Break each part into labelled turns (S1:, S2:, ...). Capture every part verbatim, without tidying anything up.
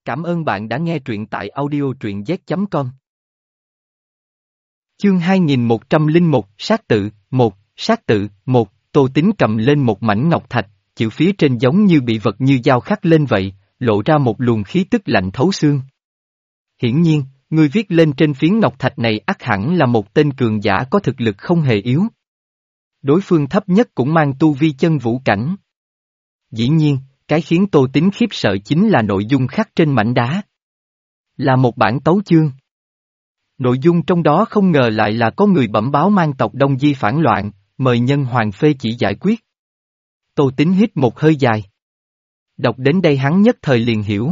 S1: Cảm ơn bạn đã nghe truyện tại audio truyện z chấm com. Chương hai nghìn một trăm lẻ một, sát tự, một, sát tự, một, Tô Tín cầm lên một mảnh ngọc thạch, chữ phía trên giống như bị vật như dao khắc lên vậy, lộ ra một luồng khí tức lạnh thấu xương. Hiển nhiên, người viết lên trên phiến ngọc thạch này ắt hẳn là một tên cường giả có thực lực không hề yếu. Đối phương thấp nhất cũng mang tu vi chân vũ cảnh. Dĩ nhiên, cái khiến Tô Tín khiếp sợ chính là nội dung khắc trên mảnh đá. Là một bản tấu chương. Nội dung trong đó không ngờ lại là có người bẩm báo mang tộc Đông Di phản loạn, mời nhân hoàng phê chỉ giải quyết. Tô Tín hít một hơi dài. Đọc đến đây hắn nhất thời liền hiểu.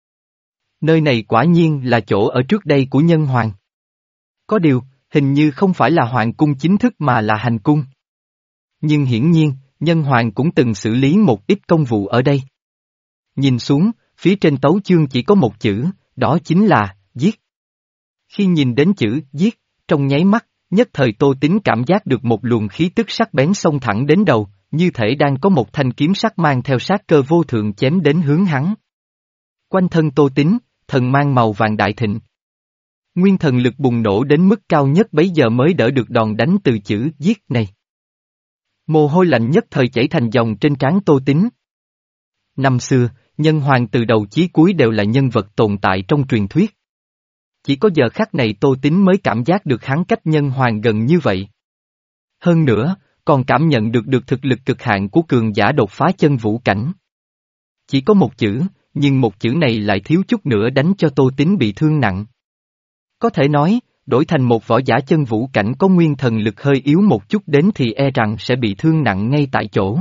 S1: Nơi này quả nhiên là chỗ ở trước đây của nhân hoàng. Có điều, hình như không phải là hoàng cung chính thức mà là hành cung. Nhưng hiển nhiên, nhân hoàng cũng từng xử lý một ít công vụ ở đây. Nhìn xuống, phía trên tấu chương chỉ có một chữ, đó chính là, giết. Khi nhìn đến chữ, giết, trong nháy mắt, nhất thời Tô Tín cảm giác được một luồng khí tức sắc bén xông thẳng đến đầu, như thể đang có một thanh kiếm sắc mang theo sát cơ vô thượng chém đến hướng hắn. Quanh thân Tô Tín, thần mang màu vàng đại thịnh. Nguyên thần lực bùng nổ đến mức cao nhất bấy giờ mới đỡ được đòn đánh từ chữ giết này. Mồ hôi lạnh nhất thời chảy thành dòng trên trán Tô Tín. Năm xưa, nhân hoàng từ đầu chí cuối đều là nhân vật tồn tại trong truyền thuyết. Chỉ có giờ khắc này Tô Tín mới cảm giác được hắn cách nhân hoàng gần như vậy. Hơn nữa, còn cảm nhận được được thực lực cực hạn của cường giả đột phá chân vũ cảnh. Chỉ có một chữ, nhưng một chữ này lại thiếu chút nữa đánh cho Tô Tín bị thương nặng. Có thể nói, đổi thành một võ giả chân vũ cảnh có nguyên thần lực hơi yếu một chút đến thì e rằng sẽ bị thương nặng ngay tại chỗ.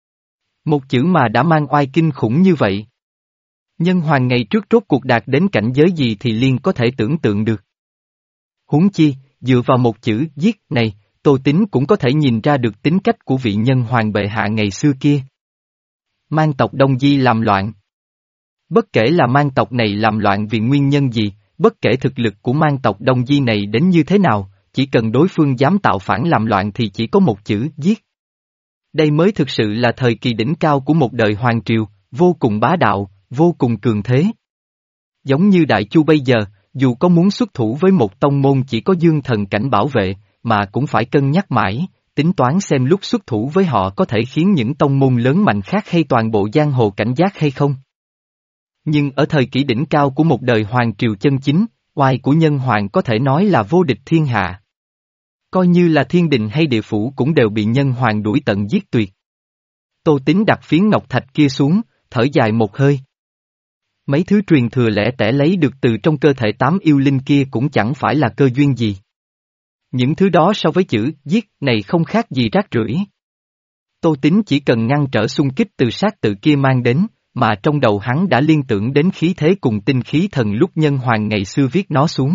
S1: Một chữ mà đã mang oai kinh khủng như vậy. Nhân hoàng ngày trước rốt cuộc đạt đến cảnh giới gì thì liên có thể tưởng tượng được. Huống chi, dựa vào một chữ giết này, Tô Tín cũng có thể nhìn ra được tính cách của vị nhân hoàng bệ hạ ngày xưa kia. Mang tộc Đông Di làm loạn. Bất kể là mang tộc này làm loạn vì nguyên nhân gì, bất kể thực lực của mang tộc Đông Di này đến như thế nào, chỉ cần đối phương dám tạo phản làm loạn thì chỉ có một chữ giết. Đây mới thực sự là thời kỳ đỉnh cao của một đời hoàng triều, vô cùng bá đạo, vô cùng cường thế. Giống như Đại Chu bây giờ, dù có muốn xuất thủ với một tông môn chỉ có dương thần cảnh bảo vệ, mà cũng phải cân nhắc mãi, tính toán xem lúc xuất thủ với họ có thể khiến những tông môn lớn mạnh khác hay toàn bộ giang hồ cảnh giác hay không. Nhưng ở thời kỳ đỉnh cao của một đời hoàng triều chân chính, oai của nhân hoàng có thể nói là vô địch thiên hạ. Coi như là thiên đình hay địa phủ cũng đều bị nhân hoàng đuổi tận giết tuyệt. Tô Tín đặt phiến ngọc thạch kia xuống, thở dài một hơi. Mấy thứ truyền thừa lẻ tẻ lấy được từ trong cơ thể tám yêu linh kia cũng chẳng phải là cơ duyên gì. Những thứ đó so với chữ giết này không khác gì rác rưởi. Tô Tín chỉ cần ngăn trở xung kích từ sát tự kia mang đến, mà trong đầu hắn đã liên tưởng đến khí thế cùng tinh khí thần lúc nhân hoàng ngày xưa viết nó xuống.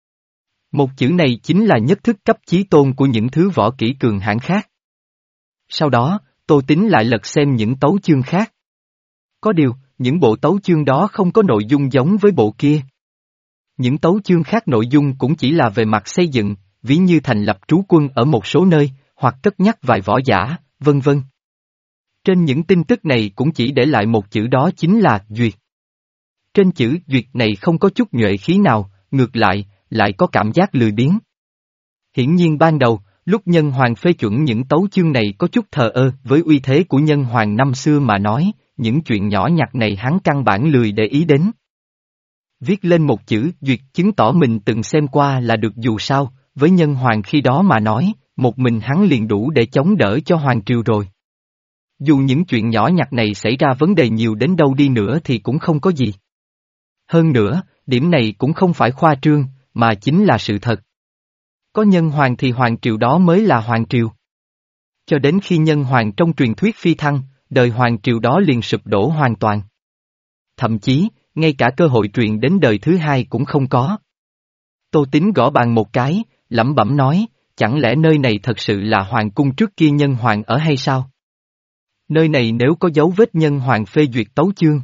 S1: Một chữ này chính là nhất thức cấp chí tôn của những thứ võ kỹ cường hãn khác. Sau đó, Tô Tín lại lật xem những tấu chương khác. Có điều, những bộ tấu chương đó không có nội dung giống với bộ kia. Những tấu chương khác nội dung cũng chỉ là về mặt xây dựng, ví như thành lập trú quân ở một số nơi, hoặc cất nhắc vài võ giả, vân vân. Trên những tin tức này cũng chỉ để lại một chữ đó chính là duyệt. Trên chữ duyệt này không có chút nhuệ khí nào, ngược lại, lại có cảm giác lười biếng. Hiển nhiên ban đầu, lúc nhân hoàng phê chuẩn những tấu chương này có chút thờ ơ với uy thế của nhân hoàng năm xưa mà nói, những chuyện nhỏ nhặt này hắn căn bản lười để ý đến. Viết lên một chữ duyệt chứng tỏ mình từng xem qua là được dù sao, với nhân hoàng khi đó mà nói, một mình hắn liền đủ để chống đỡ cho hoàng triều rồi. Dù những chuyện nhỏ nhặt này xảy ra vấn đề nhiều đến đâu đi nữa thì cũng không có gì. Hơn nữa, điểm này cũng không phải khoa trương, mà chính là sự thật. Có nhân hoàng thì hoàng triều đó mới là hoàng triều. Cho đến khi nhân hoàng trong truyền thuyết phi thăng, đời hoàng triều đó liền sụp đổ hoàn toàn. Thậm chí, ngay cả cơ hội truyền đến đời thứ hai cũng không có. Tô Tín gõ bàn một cái, lẩm bẩm nói, chẳng lẽ nơi này thật sự là hoàng cung trước kia nhân hoàng ở hay sao? Nơi này nếu có dấu vết nhân hoàng phê duyệt tấu chương.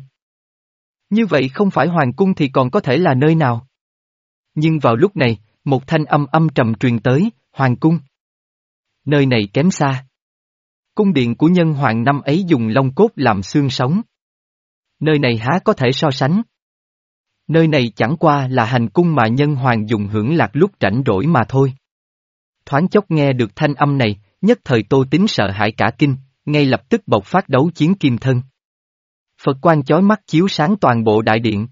S1: Như vậy không phải hoàng cung thì còn có thể là nơi nào? Nhưng vào lúc này, một thanh âm âm trầm truyền tới, hoàng cung. Nơi này kém xa. Cung điện của nhân hoàng năm ấy dùng long cốt làm xương sống. Nơi này há có thể so sánh. Nơi này chẳng qua là hành cung mà nhân hoàng dùng hưởng lạc lúc rảnh rỗi mà thôi. Thoáng chốc nghe được thanh âm này, nhất thời Tô Tín sợ hãi cả kinh, ngay lập tức bộc phát đấu chiến kim thân. Phật quang chói mắt chiếu sáng toàn bộ đại điện.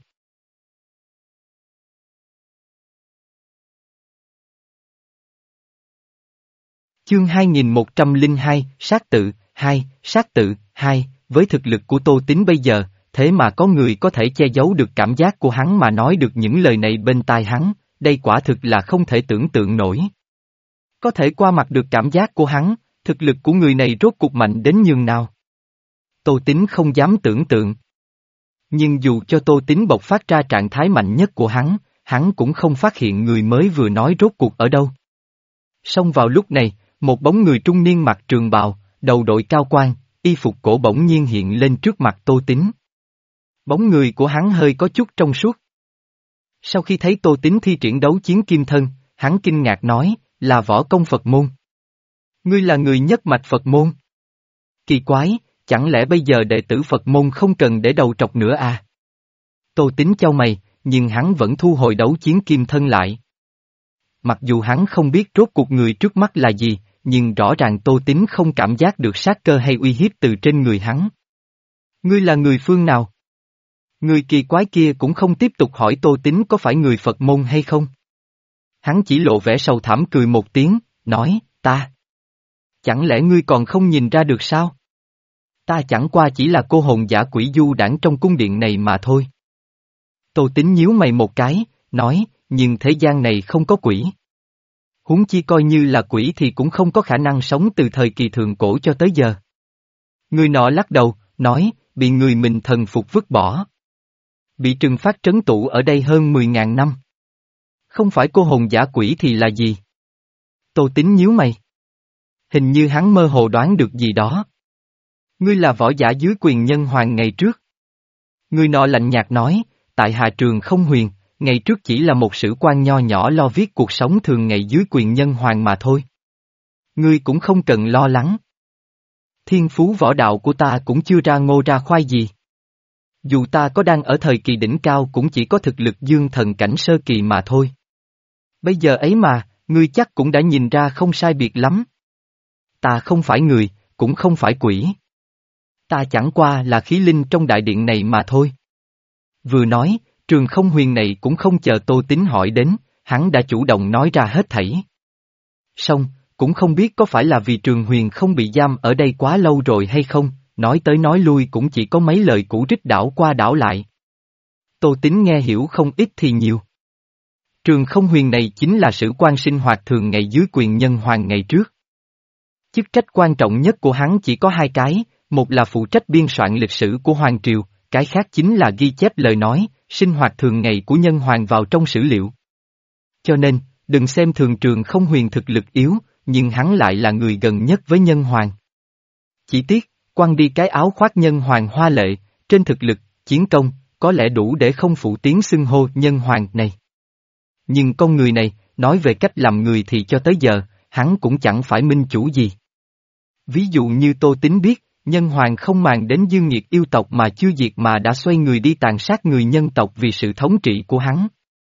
S1: Chương hai nghìn một trăm lẻ hai, sát tự, hai, sát tự, hai, với thực lực của Tô Tín bây giờ, thế mà có người có thể che giấu được cảm giác của hắn mà nói được những lời này bên tai hắn, đây quả thực là không thể tưởng tượng nổi. Có thể qua mặt được cảm giác của hắn, thực lực của người này rốt cuộc mạnh đến nhường nào. Tô Tín không dám tưởng tượng. Nhưng dù cho Tô Tín bộc phát ra trạng thái mạnh nhất của hắn, hắn cũng không phát hiện người mới vừa nói rốt cuộc ở đâu. Song vào lúc này, một bóng người trung niên mặc trường bào, đầu đội cao quan, y phục cổ bỗng nhiên hiện lên trước mặt Tô Tín. Bóng người của hắn hơi có chút trong suốt. Sau khi thấy Tô Tín thi triển đấu chiến kim thân, hắn kinh ngạc nói, là võ công Phật môn. Ngươi là người nhất mạch Phật môn. Kỳ quái, chẳng lẽ bây giờ đệ tử Phật môn không cần để đầu trọc nữa à? Tô Tín chau mày, nhưng hắn vẫn thu hồi đấu chiến kim thân lại. Mặc dù hắn không biết rốt cuộc người trước mắt là gì, nhưng rõ ràng Tô Tín không cảm giác được sát cơ hay uy hiếp từ trên người hắn. Ngươi là người phương nào? Người kỳ quái kia cũng không tiếp tục hỏi Tô Tín có phải người Phật môn hay không. Hắn chỉ lộ vẻ sầu thảm cười một tiếng, nói, ta. Chẳng lẽ ngươi còn không nhìn ra được sao? Ta chẳng qua chỉ là cô hồn giả quỷ du đãng trong cung điện này mà thôi. Tô Tín nhíu mày một cái, nói, nhưng thế gian này không có quỷ. Huống chi coi như là quỷ thì cũng không có khả năng sống từ thời kỳ thượng cổ cho tới giờ. Người nọ lắc đầu, nói, bị người mình thần phục vứt bỏ. Bị trừng phát trấn tụ ở đây hơn mười ngàn năm. Không phải cô hồn giả quỷ thì là gì? Tô Tín nhíu mày. Hình như hắn mơ hồ đoán được gì đó. Ngươi là võ giả dưới quyền nhân hoàng ngày trước. Người nọ lạnh nhạt nói, tại Hà Trường không huyền, ngày trước chỉ là một sử quan nho nhỏ lo viết cuộc sống thường ngày dưới quyền nhân hoàng mà thôi. Ngươi cũng không cần lo lắng. Thiên phú võ đạo của ta cũng chưa ra ngô ra khoai gì. Dù ta có đang ở thời kỳ đỉnh cao cũng chỉ có thực lực dương thần cảnh sơ kỳ mà thôi. Bây giờ ấy mà, ngươi chắc cũng đã nhìn ra không sai biệt lắm. Ta không phải người, cũng không phải quỷ. Ta chẳng qua là khí linh trong đại điện này mà thôi. Vừa nói, Trường Không Huyền này cũng không chờ Tô Tín hỏi đến, hắn đã chủ động nói ra hết thảy. Song, cũng không biết có phải là vì Trường Huyền không bị giam ở đây quá lâu rồi hay không, nói tới nói lui cũng chỉ có mấy lời cũ rích đảo qua đảo lại. Tô Tín nghe hiểu không ít thì nhiều. Trường Không Huyền này chính là sử quan sinh hoạt thường ngày dưới quyền nhân hoàng ngày trước. Chức trách quan trọng nhất của hắn chỉ có hai cái, một là phụ trách biên soạn lịch sử của Hoàng Triều, cái khác chính là ghi chép lời nói, sinh hoạt thường ngày của nhân hoàng vào trong sử liệu. Cho nên, đừng xem thường Trường Không Huyền thực lực yếu, nhưng hắn lại là người gần nhất với nhân hoàng. Chỉ tiếc, quăng đi cái áo khoác nhân hoàng hoa lệ, trên thực lực, chiến công, có lẽ đủ để không phụ tiếng xưng hô nhân hoàng này. Nhưng con người này, nói về cách làm người thì cho tới giờ, hắn cũng chẳng phải minh chủ gì. Ví dụ như Tô Tín biết, nhân hoàng không màng đến dương nghiệt yêu tộc mà chưa diệt mà đã xoay người đi tàn sát người nhân tộc vì sự thống trị của hắn.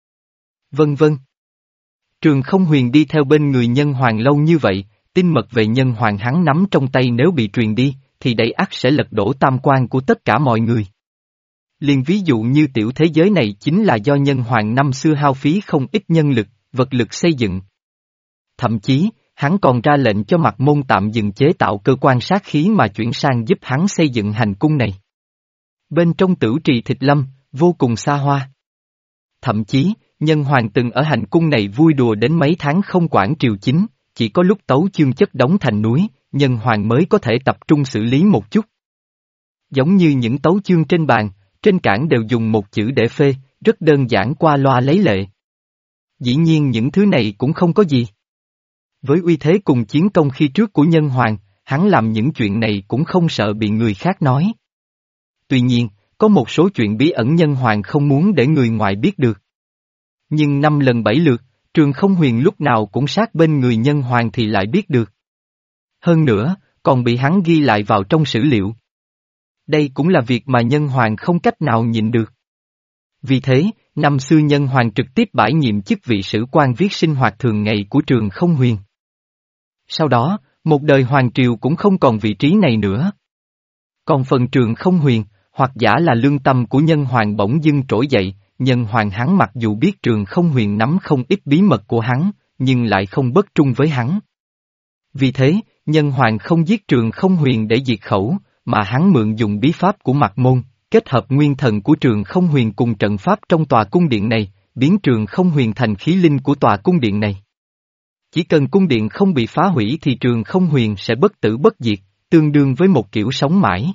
S1: Vân vân. Trường Không Huyền đi theo bên người nhân hoàng lâu như vậy, tin mật về nhân hoàng hắn nắm trong tay nếu bị truyền đi, thì đẩy ắt sẽ lật đổ tam quan của tất cả mọi người. Liền ví dụ như tiểu thế giới này chính là do nhân hoàng năm xưa hao phí không ít nhân lực, vật lực xây dựng. Thậm chí, hắn còn ra lệnh cho Mạc Môn tạm dừng chế tạo cơ quan sát khí mà chuyển sang giúp hắn xây dựng hành cung này. Bên trong Tửu Trì Thịt Lâm, vô cùng xa hoa. Thậm chí, nhân hoàng từng ở hành cung này vui đùa đến mấy tháng không quản triều chính, chỉ có lúc tấu chương chất đóng thành núi, nhân hoàng mới có thể tập trung xử lý một chút. Giống như những tấu chương trên bàn, trên cản đều dùng một chữ để phê, rất đơn giản qua loa lấy lệ. Dĩ nhiên những thứ này cũng không có gì. Với uy thế cùng chiến công khi trước của nhân hoàng, hắn làm những chuyện này cũng không sợ bị người khác nói. Tuy nhiên, có một số chuyện bí ẩn nhân hoàng không muốn để người ngoài biết được. Nhưng năm lần bảy lượt, Trường Không Huyền lúc nào cũng sát bên người nhân hoàng thì lại biết được. Hơn nữa, còn bị hắn ghi lại vào trong sử liệu. Đây cũng là việc mà nhân hoàng không cách nào nhịn được. Vì thế, năm xưa Nhân Hoàng trực tiếp bãi nhiệm chức vị sử quan viết sinh hoạt thường ngày của Trường Không Huyền. Sau đó, một đời Hoàng Triều cũng không còn vị trí này nữa. Còn phần Trường Không Huyền, hoặc giả là lương tâm của Nhân Hoàng bỗng dưng trỗi dậy, Nhân Hoàng hắn mặc dù biết Trường Không Huyền nắm không ít bí mật của hắn, nhưng lại không bất trung với hắn. Vì thế, Nhân Hoàng không giết Trường Không Huyền để diệt khẩu, mà hắn mượn dùng bí pháp của Mạc Môn, kết hợp nguyên thần của Trường Không Huyền cùng trận pháp trong tòa cung điện này, biến Trường Không Huyền thành khí linh của tòa cung điện này. Chỉ cần cung điện không bị phá hủy thì Trường Không Huyền sẽ bất tử bất diệt, tương đương với một kiểu sống mãi.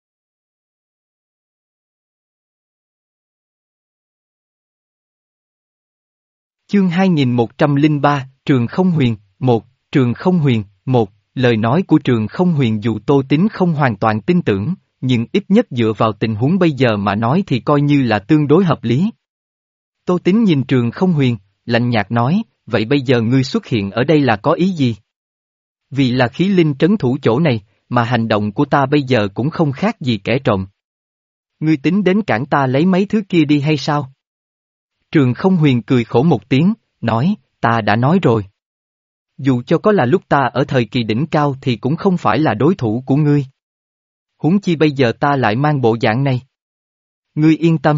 S1: Chương hai nghìn một trăm lẻ ba, Trường Không Huyền, một, Trường Không Huyền, một, lời nói của Trường Không Huyền dù Tô Tín không hoàn toàn tin tưởng, nhưng ít nhất dựa vào tình huống bây giờ mà nói thì coi như là tương đối hợp lý. Tô Tín nhìn Trường Không Huyền, lạnh nhạt nói, vậy bây giờ ngươi xuất hiện ở đây là có ý gì? Vì là khí linh trấn thủ chỗ này, mà hành động của ta bây giờ cũng không khác gì kẻ trộm. Ngươi tính đến cản ta lấy mấy thứ kia đi hay sao? Trường Không Huyền cười khổ một tiếng, nói, ta đã nói rồi. Dù cho có là lúc ta ở thời kỳ đỉnh cao thì cũng không phải là đối thủ của ngươi. Huống chi bây giờ ta lại mang bộ dạng này. Ngươi yên tâm.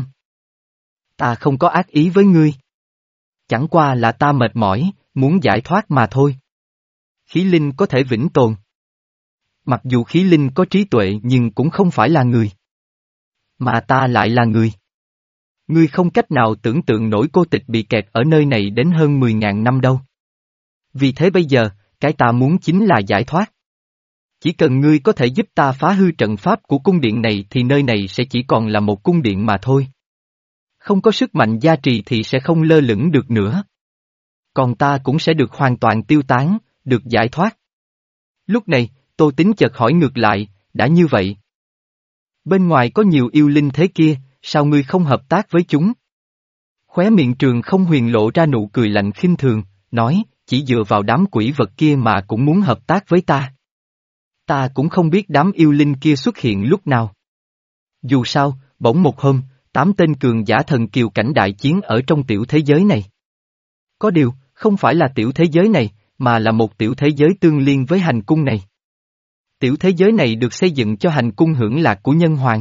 S1: Ta không có ác ý với ngươi. Chẳng qua là ta mệt mỏi, muốn giải thoát mà thôi. Khí linh có thể vĩnh tồn. Mặc dù khí linh có trí tuệ nhưng cũng không phải là người. Mà ta lại là người. Ngươi không cách nào tưởng tượng nổi cô tịch bị kẹt ở nơi này đến hơn mười ngàn năm đâu. Vì thế bây giờ, cái ta muốn chính là giải thoát. Chỉ cần ngươi có thể giúp ta phá hư trận pháp của cung điện này thì nơi này sẽ chỉ còn là một cung điện mà thôi. Không có sức mạnh gia trì thì sẽ không lơ lửng được nữa. Còn ta cũng sẽ được hoàn toàn tiêu tán, được giải thoát. Lúc này, Tô Tín chợt hỏi ngược lại, đã như vậy. Bên ngoài có nhiều yêu linh thế kia, sao ngươi không hợp tác với chúng? Khóe miệng Trường Không Huyền lộ ra nụ cười lạnh khinh thường, nói, chỉ dựa vào đám quỷ vật kia mà cũng muốn hợp tác với ta. Ta cũng không biết đám yêu linh kia xuất hiện lúc nào. Dù sao, bỗng một hôm, tám tên cường giả thần kiều cảnh đại chiến ở trong tiểu thế giới này. Có điều, không phải là tiểu thế giới này, mà là một tiểu thế giới tương liên với hành cung này. Tiểu thế giới này được xây dựng cho hành cung hưởng lạc của Nhân Hoàng.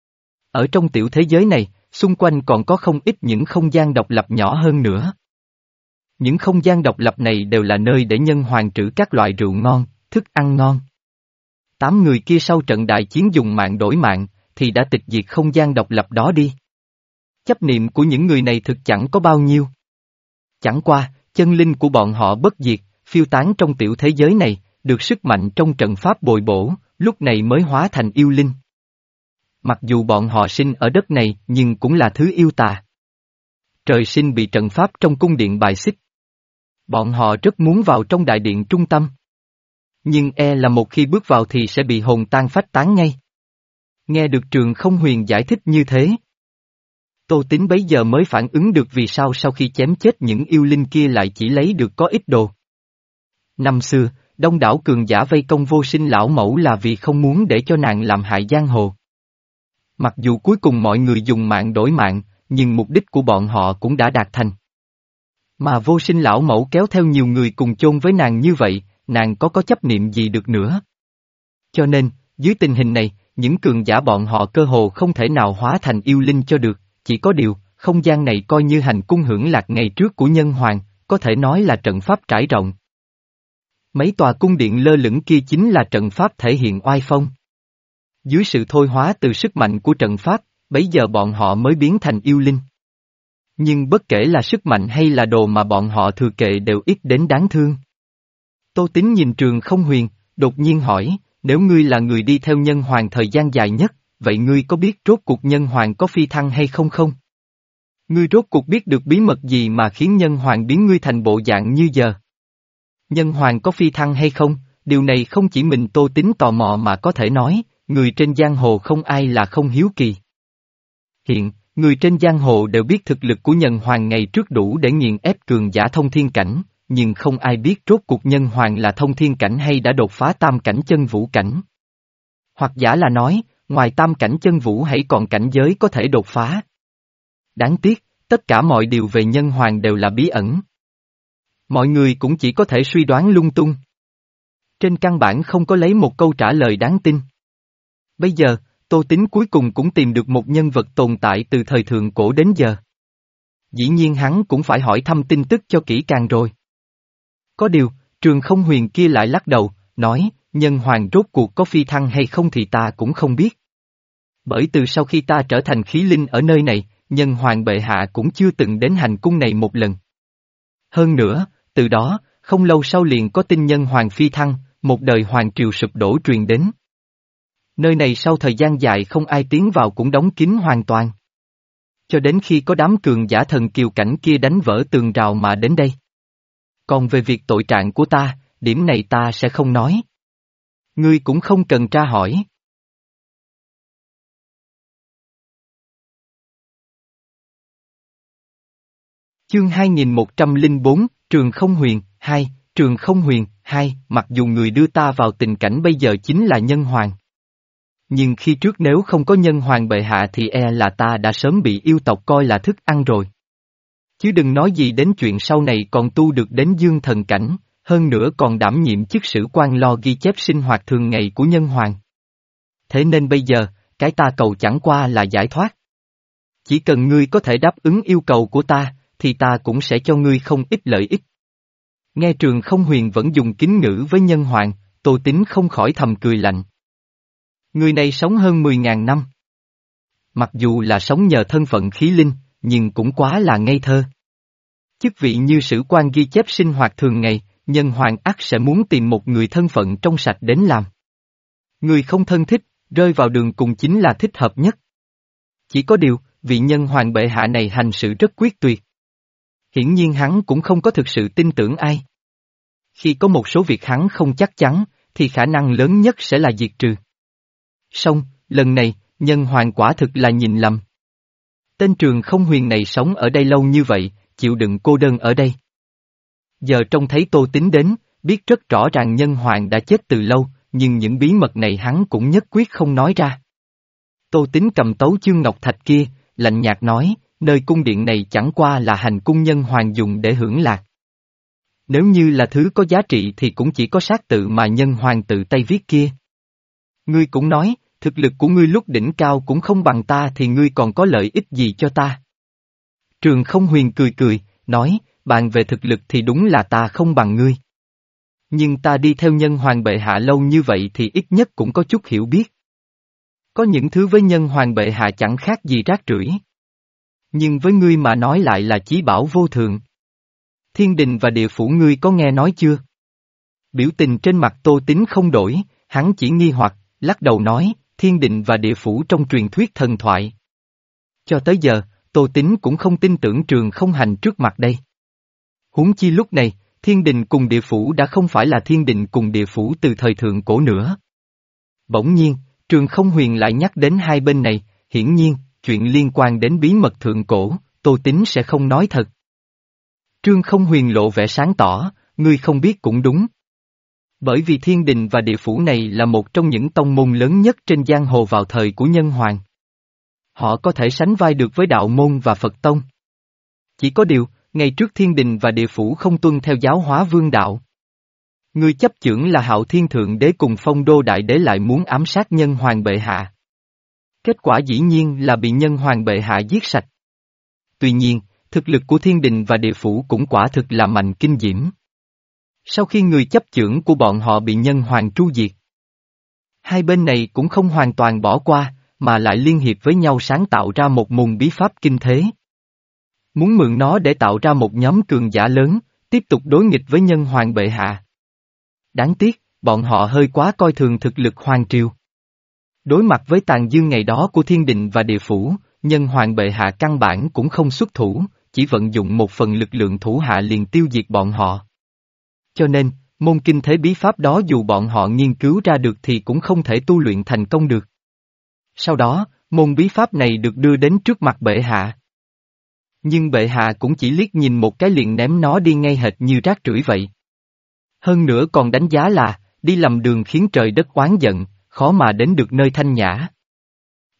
S1: Ở trong tiểu thế giới này, xung quanh còn có không ít những không gian độc lập nhỏ hơn nữa. Những không gian độc lập này đều là nơi để Nhân Hoàng trữ các loại rượu ngon, thức ăn ngon. Tám người kia sau trận đại chiến dùng mạng đổi mạng, thì đã tịch diệt không gian độc lập đó đi. Chấp niệm của những người này thực chẳng có bao nhiêu. Chẳng qua, chân linh của bọn họ bất diệt, phiêu tán trong tiểu thế giới này, được sức mạnh trong trận pháp bồi bổ, lúc này mới hóa thành yêu linh. Mặc dù bọn họ sinh ở đất này nhưng cũng là thứ yêu tà. Trời sinh bị trận pháp trong cung điện bài xích. Bọn họ rất muốn vào trong đại điện trung tâm. Nhưng e là một khi bước vào thì sẽ bị hồn tan phách tán ngay. Nghe được Trường Không Huyền giải thích như thế. Tô Tín bấy giờ mới phản ứng được vì sao sau khi chém chết những yêu linh kia lại chỉ lấy được có ít đồ. Năm xưa, đông đảo cường giả vây công Vô Sinh lão mẫu là vì không muốn để cho nàng làm hại giang hồ. Mặc dù cuối cùng mọi người dùng mạng đổi mạng, nhưng mục đích của bọn họ cũng đã đạt thành. Mà Vô Sinh lão mẫu kéo theo nhiều người cùng chôn với nàng như vậy, nàng có có chấp niệm gì được nữa. Cho nên, dưới tình hình này, những cường giả bọn họ cơ hồ không thể nào hóa thành yêu linh cho được, chỉ có điều, không gian này coi như hành cung hưởng lạc ngày trước của Nhân Hoàng, có thể nói là trận pháp trải rộng. Mấy tòa cung điện lơ lửng kia chính là trận pháp thể hiện oai phong. Dưới sự thôi hóa từ sức mạnh của trận pháp, bấy giờ bọn họ mới biến thành yêu linh. Nhưng bất kể là sức mạnh hay là đồ mà bọn họ thừa kệ đều ít đến đáng thương. Tô Tín nhìn Trường Không Huyền, đột nhiên hỏi, nếu ngươi là người đi theo Nhân Hoàng thời gian dài nhất, vậy ngươi có biết rốt cuộc Nhân Hoàng có phi thăng hay không không? Ngươi rốt cuộc biết được bí mật gì mà khiến Nhân Hoàng biến ngươi thành bộ dạng như giờ? Nhân Hoàng có phi thăng hay không, điều này không chỉ mình Tô Tín tò mò mà có thể nói, người trên giang hồ không ai là không hiếu kỳ. Hiện, người trên giang hồ đều biết thực lực của Nhân Hoàng ngày trước đủ để nghiền ép cường giả thông thiên cảnh, nhưng không ai biết rốt cuộc Nhân Hoàng là thông thiên cảnh hay đã đột phá tam cảnh chân vũ cảnh. Hoặc giả là nói, ngoài tam cảnh chân vũ hãy còn cảnh giới có thể đột phá. Đáng tiếc, tất cả mọi điều về nhân hoàng đều là bí ẩn. Mọi người cũng chỉ có thể suy đoán lung tung. Trên căn bản không có lấy một câu trả lời đáng tin. Bây giờ, Tô Tín cuối cùng cũng tìm được một nhân vật tồn tại từ thời thượng cổ đến giờ. Dĩ nhiên hắn cũng phải hỏi thăm tin tức cho kỹ càng rồi. Có điều, Trường Không Huyền kia lại lắc đầu, nói, nhân hoàng rốt cuộc có phi thăng hay không thì ta cũng không biết. Bởi từ sau khi ta trở thành khí linh ở nơi này, nhân hoàng bệ hạ cũng chưa từng đến hành cung này một lần. Hơn nữa, từ đó, không lâu sau liền có tin nhân hoàng phi thăng, một đời hoàng triều sụp đổ truyền đến. Nơi này sau thời gian dài không ai tiến vào cũng đóng kín hoàn toàn. Cho đến khi có đám cường giả thần kiều cảnh kia đánh vỡ tường rào mà đến đây. Còn về việc tội trạng của ta, điểm này ta sẽ không nói. Ngươi cũng không cần tra hỏi. Chương hai nghìn một trăm lẻ bốn, Trường Không Huyền, hai, Trường Không Huyền, hai, mặc dù người đưa ta vào tình cảnh bây giờ chính là nhân hoàng. Nhưng khi trước nếu không có nhân hoàng bệ hạ thì e là ta đã sớm bị yêu tộc coi là thức ăn rồi. Chứ đừng nói gì đến chuyện sau này còn tu được đến dương thần cảnh, hơn nữa còn đảm nhiệm chức sử quan lo ghi chép sinh hoạt thường ngày của nhân hoàng. Thế nên bây giờ, cái ta cầu chẳng qua là giải thoát. Chỉ cần ngươi có thể đáp ứng yêu cầu của ta, thì ta cũng sẽ cho ngươi không ít lợi ích. Nghe Trường Không Huyền vẫn dùng kính ngữ với nhân hoàng, Tô Tín không khỏi thầm cười lạnh. Người này sống hơn mười ngàn năm. Mặc dù là sống nhờ thân phận khí linh, nhưng cũng quá là ngây thơ. Chức vị như sử quan ghi chép sinh hoạt thường ngày, nhân hoàng ắt sẽ muốn tìm một người thân phận trong sạch đến làm. Người không thân thích, rơi vào đường cùng chính là thích hợp nhất. Chỉ có điều, vị nhân hoàng bệ hạ này hành sự rất quyết tuyệt. Hiển nhiên hắn cũng không có thực sự tin tưởng ai. Khi có một số việc hắn không chắc chắn, thì khả năng lớn nhất sẽ là diệt trừ. Song, lần này, nhân hoàng quả thực là nhìn lầm. Tên Trường Không Huyền này sống ở đây lâu như vậy, chịu đựng cô đơn ở đây. Giờ trông thấy Tô Tín đến, biết rất rõ ràng nhân hoàng đã chết từ lâu, nhưng những bí mật này hắn cũng nhất quyết không nói ra. Tô Tín cầm tấu chương ngọc thạch kia, lạnh nhạt nói, nơi cung điện này chẳng qua là hành cung nhân hoàng dùng để hưởng lạc. Nếu như là thứ có giá trị thì cũng chỉ có sát tự mà nhân hoàng tự tay viết kia. Ngươi cũng nói, thực lực của ngươi lúc đỉnh cao cũng không bằng ta thì ngươi còn có lợi ích gì cho ta. Trường Không Huyền cười cười, nói, bàn về thực lực thì đúng là ta không bằng ngươi. Nhưng ta đi theo nhân hoàng bệ hạ lâu như vậy thì ít nhất cũng có chút hiểu biết. Có những thứ với nhân hoàng bệ hạ chẳng khác gì rác rưởi. Nhưng với ngươi mà nói lại là chí bảo vô thượng. Thiên đình và địa phủ ngươi có nghe nói chưa? Biểu tình trên mặt Tô Tín không đổi, hắn chỉ nghi hoặc, lắc đầu nói, thiên đình và địa phủ trong truyền thuyết thần thoại. Cho tới giờ, Tô Tín cũng không tin tưởng Trường Không Hành trước mặt đây. Huống chi lúc này, thiên đình cùng địa phủ đã không phải là thiên đình cùng địa phủ từ thời thượng cổ nữa. Bỗng nhiên, Trường Không Huyền lại nhắc đến hai bên này, hiển nhiên, chuyện liên quan đến bí mật thượng cổ, Tô Tín sẽ không nói thật. Trương Không Huyền lộ vẻ sáng tỏ, ngươi không biết cũng đúng. Bởi vì thiên đình và địa phủ này là một trong những tông môn lớn nhất trên giang hồ vào thời của nhân hoàng. Họ có thể sánh vai được với đạo môn và Phật tông. Chỉ có điều, ngày trước thiên đình và địa phủ không tuân theo giáo hóa vương đạo. Người chấp chưởng là Hạo Thiên Thượng Đế cùng Phong Đô Đại Đế lại muốn ám sát nhân hoàng bệ hạ. Kết quả dĩ nhiên là bị nhân hoàng bệ hạ giết sạch. Tuy nhiên, thực lực của thiên đình và địa phủ cũng quả thực là mạnh kinh diễm. Sau khi người chấp chưởng của bọn họ bị nhân hoàng tru diệt, hai bên này cũng không hoàn toàn bỏ qua, mà lại liên hiệp với nhau sáng tạo ra một môn bí pháp kinh thế. Muốn mượn nó để tạo ra một nhóm cường giả lớn, tiếp tục đối nghịch với nhân hoàng bệ hạ. Đáng tiếc, bọn họ hơi quá coi thường thực lực hoàng triều. Đối mặt với tàn dư ngày đó của thiên đình và địa phủ, nhân hoàng bệ hạ căn bản cũng không xuất thủ, chỉ vận dụng một phần lực lượng thủ hạ liền tiêu diệt bọn họ. Cho nên, môn kinh thế bí pháp đó dù bọn họ nghiên cứu ra được thì cũng không thể tu luyện thành công được. Sau đó, môn bí pháp này được đưa đến trước mặt bệ hạ. Nhưng bệ hạ cũng chỉ liếc nhìn một cái liền ném nó đi ngay hệt như rác rưởi vậy. Hơn nữa còn đánh giá là, đi lầm đường khiến trời đất oán giận, khó mà đến được nơi thanh nhã.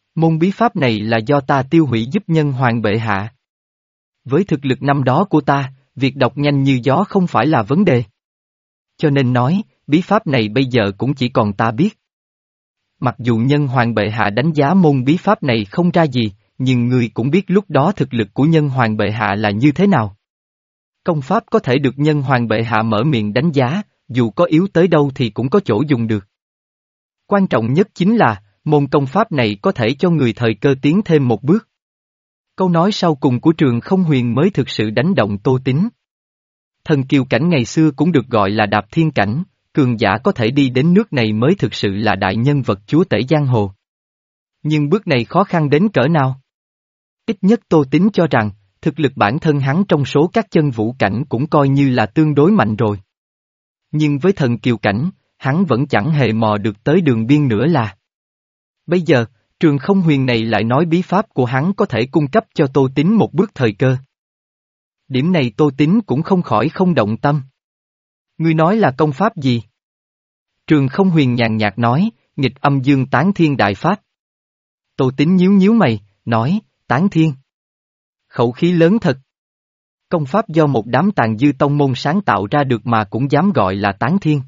S1: Môn bí pháp này là do ta tiêu hủy giúp nhân hoàng bệ hạ. Với thực lực năm đó của ta, việc đọc nhanh như gió không phải là vấn đề. Cho nên nói, bí pháp này bây giờ cũng chỉ còn ta biết. Mặc dù nhân hoàng bệ hạ đánh giá môn bí pháp này không ra gì, nhưng ngươi cũng biết lúc đó thực lực của nhân hoàng bệ hạ là như thế nào. Công pháp có thể được nhân hoàng bệ hạ mở miệng đánh giá, dù có yếu tới đâu thì cũng có chỗ dùng được. Quan trọng nhất chính là, môn công pháp này có thể cho người thời cơ tiến thêm một bước. Câu nói sau cùng của Trường Không Huyền mới thực sự đánh động Tô Tín. Thần kiều cảnh ngày xưa cũng được gọi là đạp thiên cảnh, cường giả có thể đi đến nước này mới thực sự là đại nhân vật chúa tể giang hồ. Nhưng bước này khó khăn đến cỡ nào? Ít nhất Tô Tín cho rằng, thực lực bản thân hắn trong số các chân vũ cảnh cũng coi như là tương đối mạnh rồi. Nhưng với thần kiều cảnh, hắn vẫn chẳng hề mò được tới đường biên nữa là. Bây giờ, Trường Không Huyền này lại nói bí pháp của hắn có thể cung cấp cho Tô Tín một bước thời cơ. Điểm này Tô Tín cũng không khỏi không động tâm. Ngươi nói là công pháp gì? Trường Không Huyền nhàn nhạt nói, nghịch âm dương tán thiên đại pháp. Tô Tín nhíu nhíu mày, nói, tán thiên. Khẩu khí lớn thật. Công pháp do một đám tàn dư tông môn sáng tạo ra được mà cũng dám gọi là tán thiên.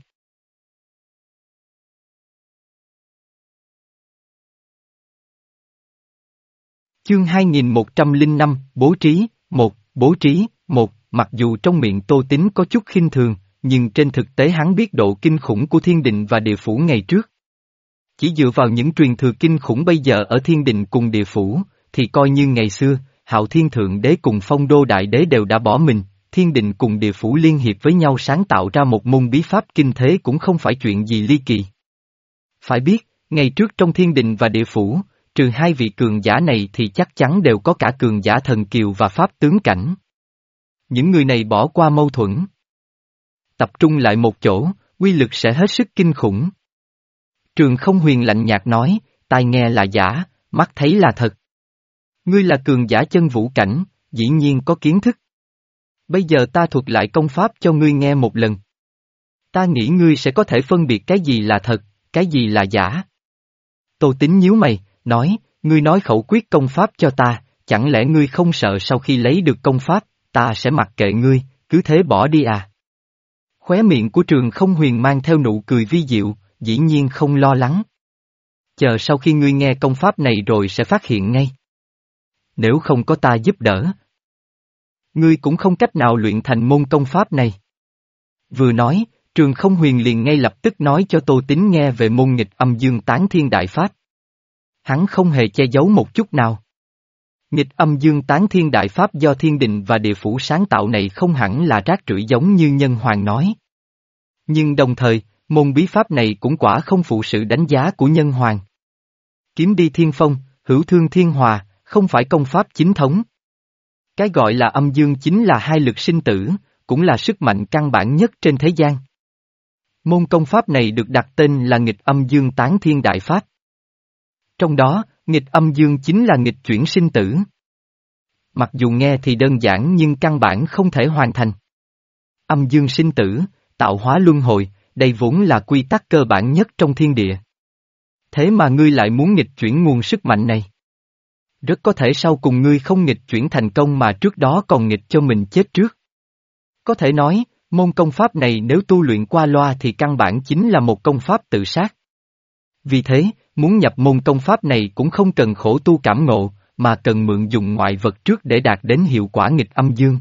S1: Chương hai nghìn một trăm lẻ năm, Bố trí, một, Bố trí, một, mặc dù trong miệng Tô Tín có chút khinh thường, nhưng trên thực tế hắn biết độ kinh khủng của thiên đình và địa phủ ngày trước. Chỉ dựa vào những truyền thừa kinh khủng bây giờ ở thiên đình cùng địa phủ, thì coi như ngày xưa, Hạo Thiên Thượng Đế cùng Phong Đô Đại Đế đều đã bỏ mình, thiên đình cùng địa phủ liên hiệp với nhau sáng tạo ra một môn bí pháp kinh thế cũng không phải chuyện gì ly kỳ. Phải biết, ngày trước trong thiên đình và địa phủ, trừ hai vị cường giả này thì chắc chắn đều có cả cường giả thần kiều và pháp tướng cảnh. Những người này bỏ qua mâu thuẫn, tập trung lại một chỗ, uy lực sẽ hết sức kinh khủng. Trường Không Huyền lạnh nhạt nói, tai nghe là giả, mắt thấy là thật. Ngươi là cường giả chân vũ cảnh, dĩ nhiên có kiến thức. Bây giờ ta thuật lại công pháp cho ngươi nghe một lần. Ta nghĩ ngươi sẽ có thể phân biệt cái gì là thật, cái gì là giả. Tô Tín nhíu mày, nói, ngươi nói khẩu quyết công pháp cho ta, chẳng lẽ ngươi không sợ sau khi lấy được công pháp, ta sẽ mặc kệ ngươi, cứ thế bỏ đi à? Khóe miệng của Trường Không Huyền mang theo nụ cười vi diệu, dĩ nhiên không lo lắng. Chờ sau khi ngươi nghe công pháp này rồi sẽ phát hiện ngay. Nếu không có ta giúp đỡ, ngươi cũng không cách nào luyện thành môn công pháp này. Vừa nói, Trường Không Huyền liền ngay lập tức nói cho Tô Tín nghe về môn nghịch âm dương tán thiên đại pháp. Hắn không hề che giấu một chút nào. Nghịch âm dương tán thiên đại pháp do thiên đình và địa phủ sáng tạo này không hẳn là rác rưởi giống như nhân hoàng nói. Nhưng đồng thời, môn bí pháp này cũng quả không phụ sự đánh giá của nhân hoàng. Kiếm đi thiên phong, hữu thương thiên hòa, không phải công pháp chính thống. Cái gọi là âm dương chính là hai lực sinh tử, cũng là sức mạnh căn bản nhất trên thế gian. Môn công pháp này được đặt tên là nghịch âm dương tán thiên đại pháp. Trong đó, nghịch âm dương chính là nghịch chuyển sinh tử. Mặc dù nghe thì đơn giản nhưng căn bản không thể hoàn thành. Âm dương sinh tử, tạo hóa luân hồi, đây vốn là quy tắc cơ bản nhất trong thiên địa. Thế mà ngươi lại muốn nghịch chuyển nguồn sức mạnh này. Rất có thể sau cùng ngươi không nghịch chuyển thành công mà trước đó còn nghịch cho mình chết trước. Có thể nói, môn công pháp này nếu tu luyện qua loa thì căn bản chính là một công pháp tự sát. Vì thế, muốn nhập môn công pháp này cũng không cần khổ tu cảm ngộ, mà cần mượn dùng ngoại vật trước để đạt đến hiệu quả nghịch âm dương.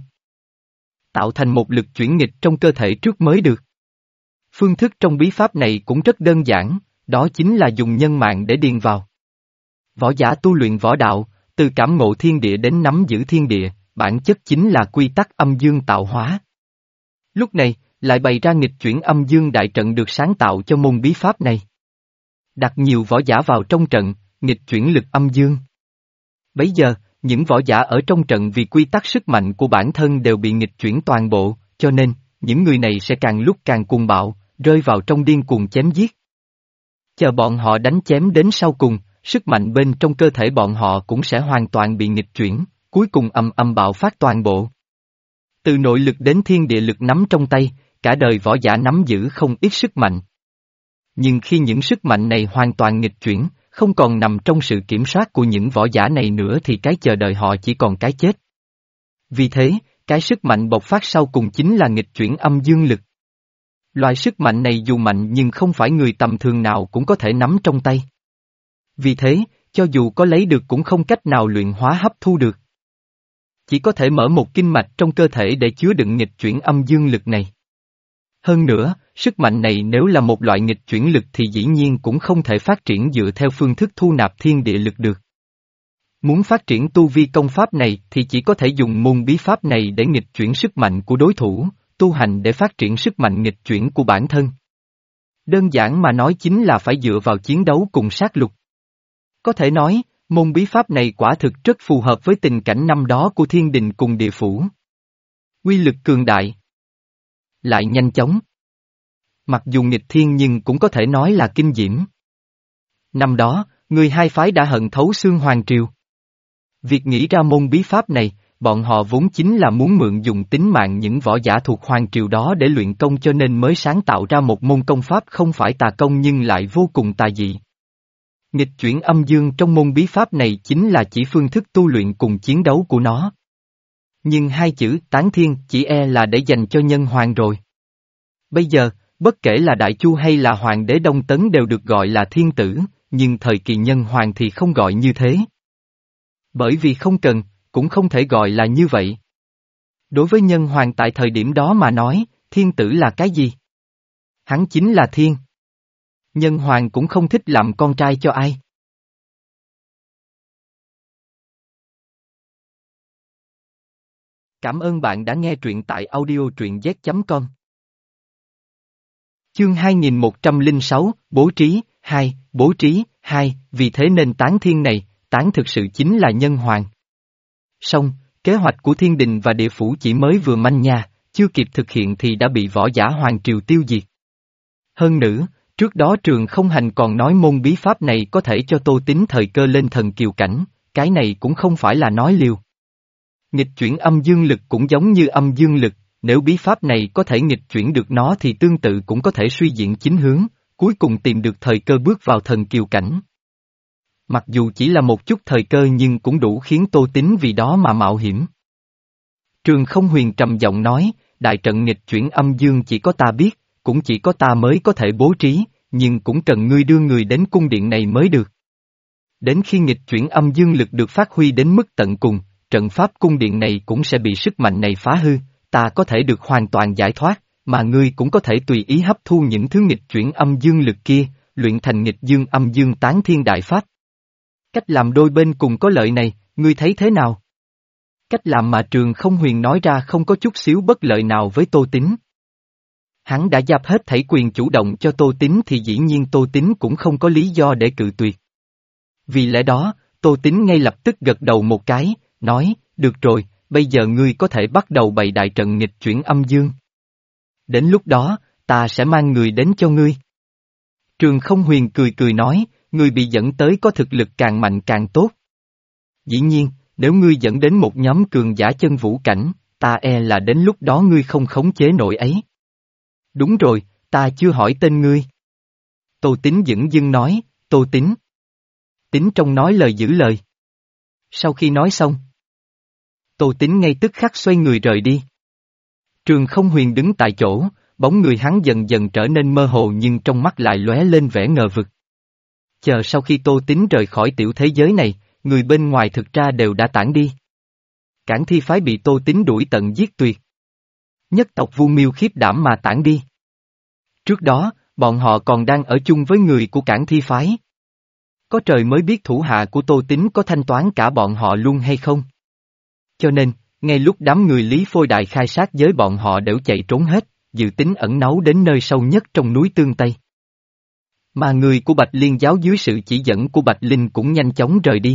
S1: Tạo thành một lực chuyển nghịch trong cơ thể trước mới được. Phương thức trong bí pháp này cũng rất đơn giản, đó chính là dùng nhân mạng để điền vào. Võ giả tu luyện võ đạo, từ cảm ngộ thiên địa đến nắm giữ thiên địa, bản chất chính là quy tắc âm dương tạo hóa. Lúc này, lại bày ra nghịch chuyển âm dương đại trận được sáng tạo cho môn bí pháp này. Đặt nhiều võ giả vào trong trận, nghịch chuyển lực âm dương. Bấy giờ, những võ giả ở trong trận vì quy tắc sức mạnh của bản thân đều bị nghịch chuyển toàn bộ, cho nên, những người này sẽ càng lúc càng cuồng bạo, rơi vào trong điên cuồng chém giết. Chờ bọn họ đánh chém đến sau cùng, sức mạnh bên trong cơ thể bọn họ cũng sẽ hoàn toàn bị nghịch chuyển, cuối cùng âm âm bạo phát toàn bộ. Từ nội lực đến thiên địa lực nắm trong tay, cả đời võ giả nắm giữ không ít sức mạnh. Nhưng khi những sức mạnh này hoàn toàn nghịch chuyển, không còn nằm trong sự kiểm soát của những võ giả này nữa thì cái chờ đợi họ chỉ còn cái chết. Vì thế, cái sức mạnh bộc phát sau cùng chính là nghịch chuyển âm dương lực. Loại sức mạnh này dù mạnh nhưng không phải người tầm thường nào cũng có thể nắm trong tay. Vì thế, cho dù có lấy được cũng không cách nào luyện hóa hấp thu được. Chỉ có thể mở một kinh mạch trong cơ thể để chứa đựng nghịch chuyển âm dương lực này. Hơn nữa, sức mạnh này nếu là một loại nghịch chuyển lực thì dĩ nhiên cũng không thể phát triển dựa theo phương thức thu nạp thiên địa lực được. Muốn phát triển tu vi công pháp này thì chỉ có thể dùng môn bí pháp này để nghịch chuyển sức mạnh của đối thủ, tu hành để phát triển sức mạnh nghịch chuyển của bản thân. Đơn giản mà nói chính là phải dựa vào chiến đấu cùng sát lục. Có thể nói, môn bí pháp này quả thực rất phù hợp với tình cảnh năm đó của thiên đình cùng địa phủ. Quy lực cường đại, lại nhanh chóng. Mặc dù nghịch thiên nhưng cũng có thể nói là kinh diễm. Năm đó, người hai phái đã hận thấu xương hoàng triều. Việc nghĩ ra môn bí pháp này, bọn họ vốn chính là muốn mượn dùng tính mạng những võ giả thuộc hoàng triều đó để luyện công cho nên mới sáng tạo ra một môn công pháp không phải tà công nhưng lại vô cùng tà dị. Nghịch chuyển âm dương trong môn bí pháp này chính là chỉ phương thức tu luyện cùng chiến đấu của nó. Nhưng hai chữ tán thiên chỉ e là để dành cho nhân hoàng rồi. Bây giờ, bất kể là Đại Chu hay là Hoàng đế Đông Tấn đều được gọi là thiên tử, nhưng thời kỳ nhân hoàng thì không gọi như thế. Bởi vì không cần, cũng không thể gọi là như vậy. Đối với nhân hoàng tại thời điểm đó mà nói, thiên tử là cái gì? Hắn chính là thiên. Nhân hoàng cũng không thích làm con trai cho ai. Cảm ơn bạn đã nghe truyện tại audio truyện z chấm com. Chương hai nghìn một trăm lẻ sáu, Bố trí, hai, Bố trí, hai, vì thế nên tán thiên này, tán thực sự chính là nhân hoàng. Song, kế hoạch của thiên đình và địa phủ chỉ mới vừa manh nha, chưa kịp thực hiện thì đã bị võ giả hoàng triều tiêu diệt. Hơn nữa, trước đó Trường Không Hành còn nói môn bí pháp này có thể cho Tô Tín thời cơ lên thần kiều cảnh, cái này cũng không phải là nói liều. Nghịch chuyển âm dương lực cũng giống như âm dương lực, nếu bí pháp này có thể nghịch chuyển được nó thì tương tự cũng có thể suy diễn chính hướng, cuối cùng tìm được thời cơ bước vào thần kiều cảnh. Mặc dù chỉ là một chút thời cơ nhưng cũng đủ khiến Tô Tín vì đó mà mạo hiểm. Trường Không Huyền trầm giọng nói, đại trận nghịch chuyển âm dương chỉ có ta biết, cũng chỉ có ta mới có thể bố trí, nhưng cũng cần ngươi đưa người đến cung điện này mới được. Đến khi nghịch chuyển âm dương lực được phát huy đến mức tận cùng, trận pháp cung điện này cũng sẽ bị sức mạnh này phá hư, ta có thể được hoàn toàn giải thoát, mà ngươi cũng có thể tùy ý hấp thu những thứ nghịch chuyển âm dương lực kia, luyện thành nghịch dương âm dương tán thiên đại pháp. Cách làm đôi bên cùng có lợi này, ngươi thấy thế nào? Cách làm mà Trường Không Huyền nói ra không có chút xíu bất lợi nào với Tô Tín. Hắn đã dạp hết thảy quyền chủ động cho Tô Tín thì dĩ nhiên Tô Tín cũng không có lý do để cự tuyệt. Vì lẽ đó, Tô Tín ngay lập tức gật đầu một cái, nói, được rồi, bây giờ ngươi có thể bắt đầu bày đại trận nghịch chuyển âm dương. Đến lúc đó, ta sẽ mang người đến cho ngươi. Trường Không Huyền cười cười nói, ngươi bị dẫn tới có thực lực càng mạnh càng tốt. Dĩ nhiên, nếu ngươi dẫn đến một nhóm cường giả chân vũ cảnh, ta e là đến lúc đó ngươi không khống chế nổi ấy. Đúng rồi, ta chưa hỏi tên ngươi. Tô Tín dửng dưng nói, Tô Tín. Tín trong nói lời giữ lời. Sau khi nói xong, Tô Tín ngay tức khắc xoay người rời đi. Trường Không Huyền đứng tại chỗ, bóng người hắn dần dần trở nên mơ hồ nhưng trong mắt lại lóe lên vẻ ngờ vực. Chờ sau khi Tô Tín rời khỏi tiểu thế giới này, người bên ngoài thực ra đều đã tản đi. Cảng Thi phái bị Tô Tín đuổi tận giết tuyệt. Nhất tộc Vu Miêu khiếp đảm mà tản đi. Trước đó, bọn họ còn đang ở chung với người của Cảng Thi phái. Có trời mới biết thủ hạ của Tô Tín có thanh toán cả bọn họ luôn hay không. Cho nên, ngay lúc đám người Lý Phôi Đại khai sát giới bọn họ đều chạy trốn hết, dự tính ẩn náu đến nơi sâu nhất trong núi Tương Tây. Mà người của Bạch Liên giáo dưới sự chỉ dẫn của Bạch Linh cũng nhanh chóng rời đi.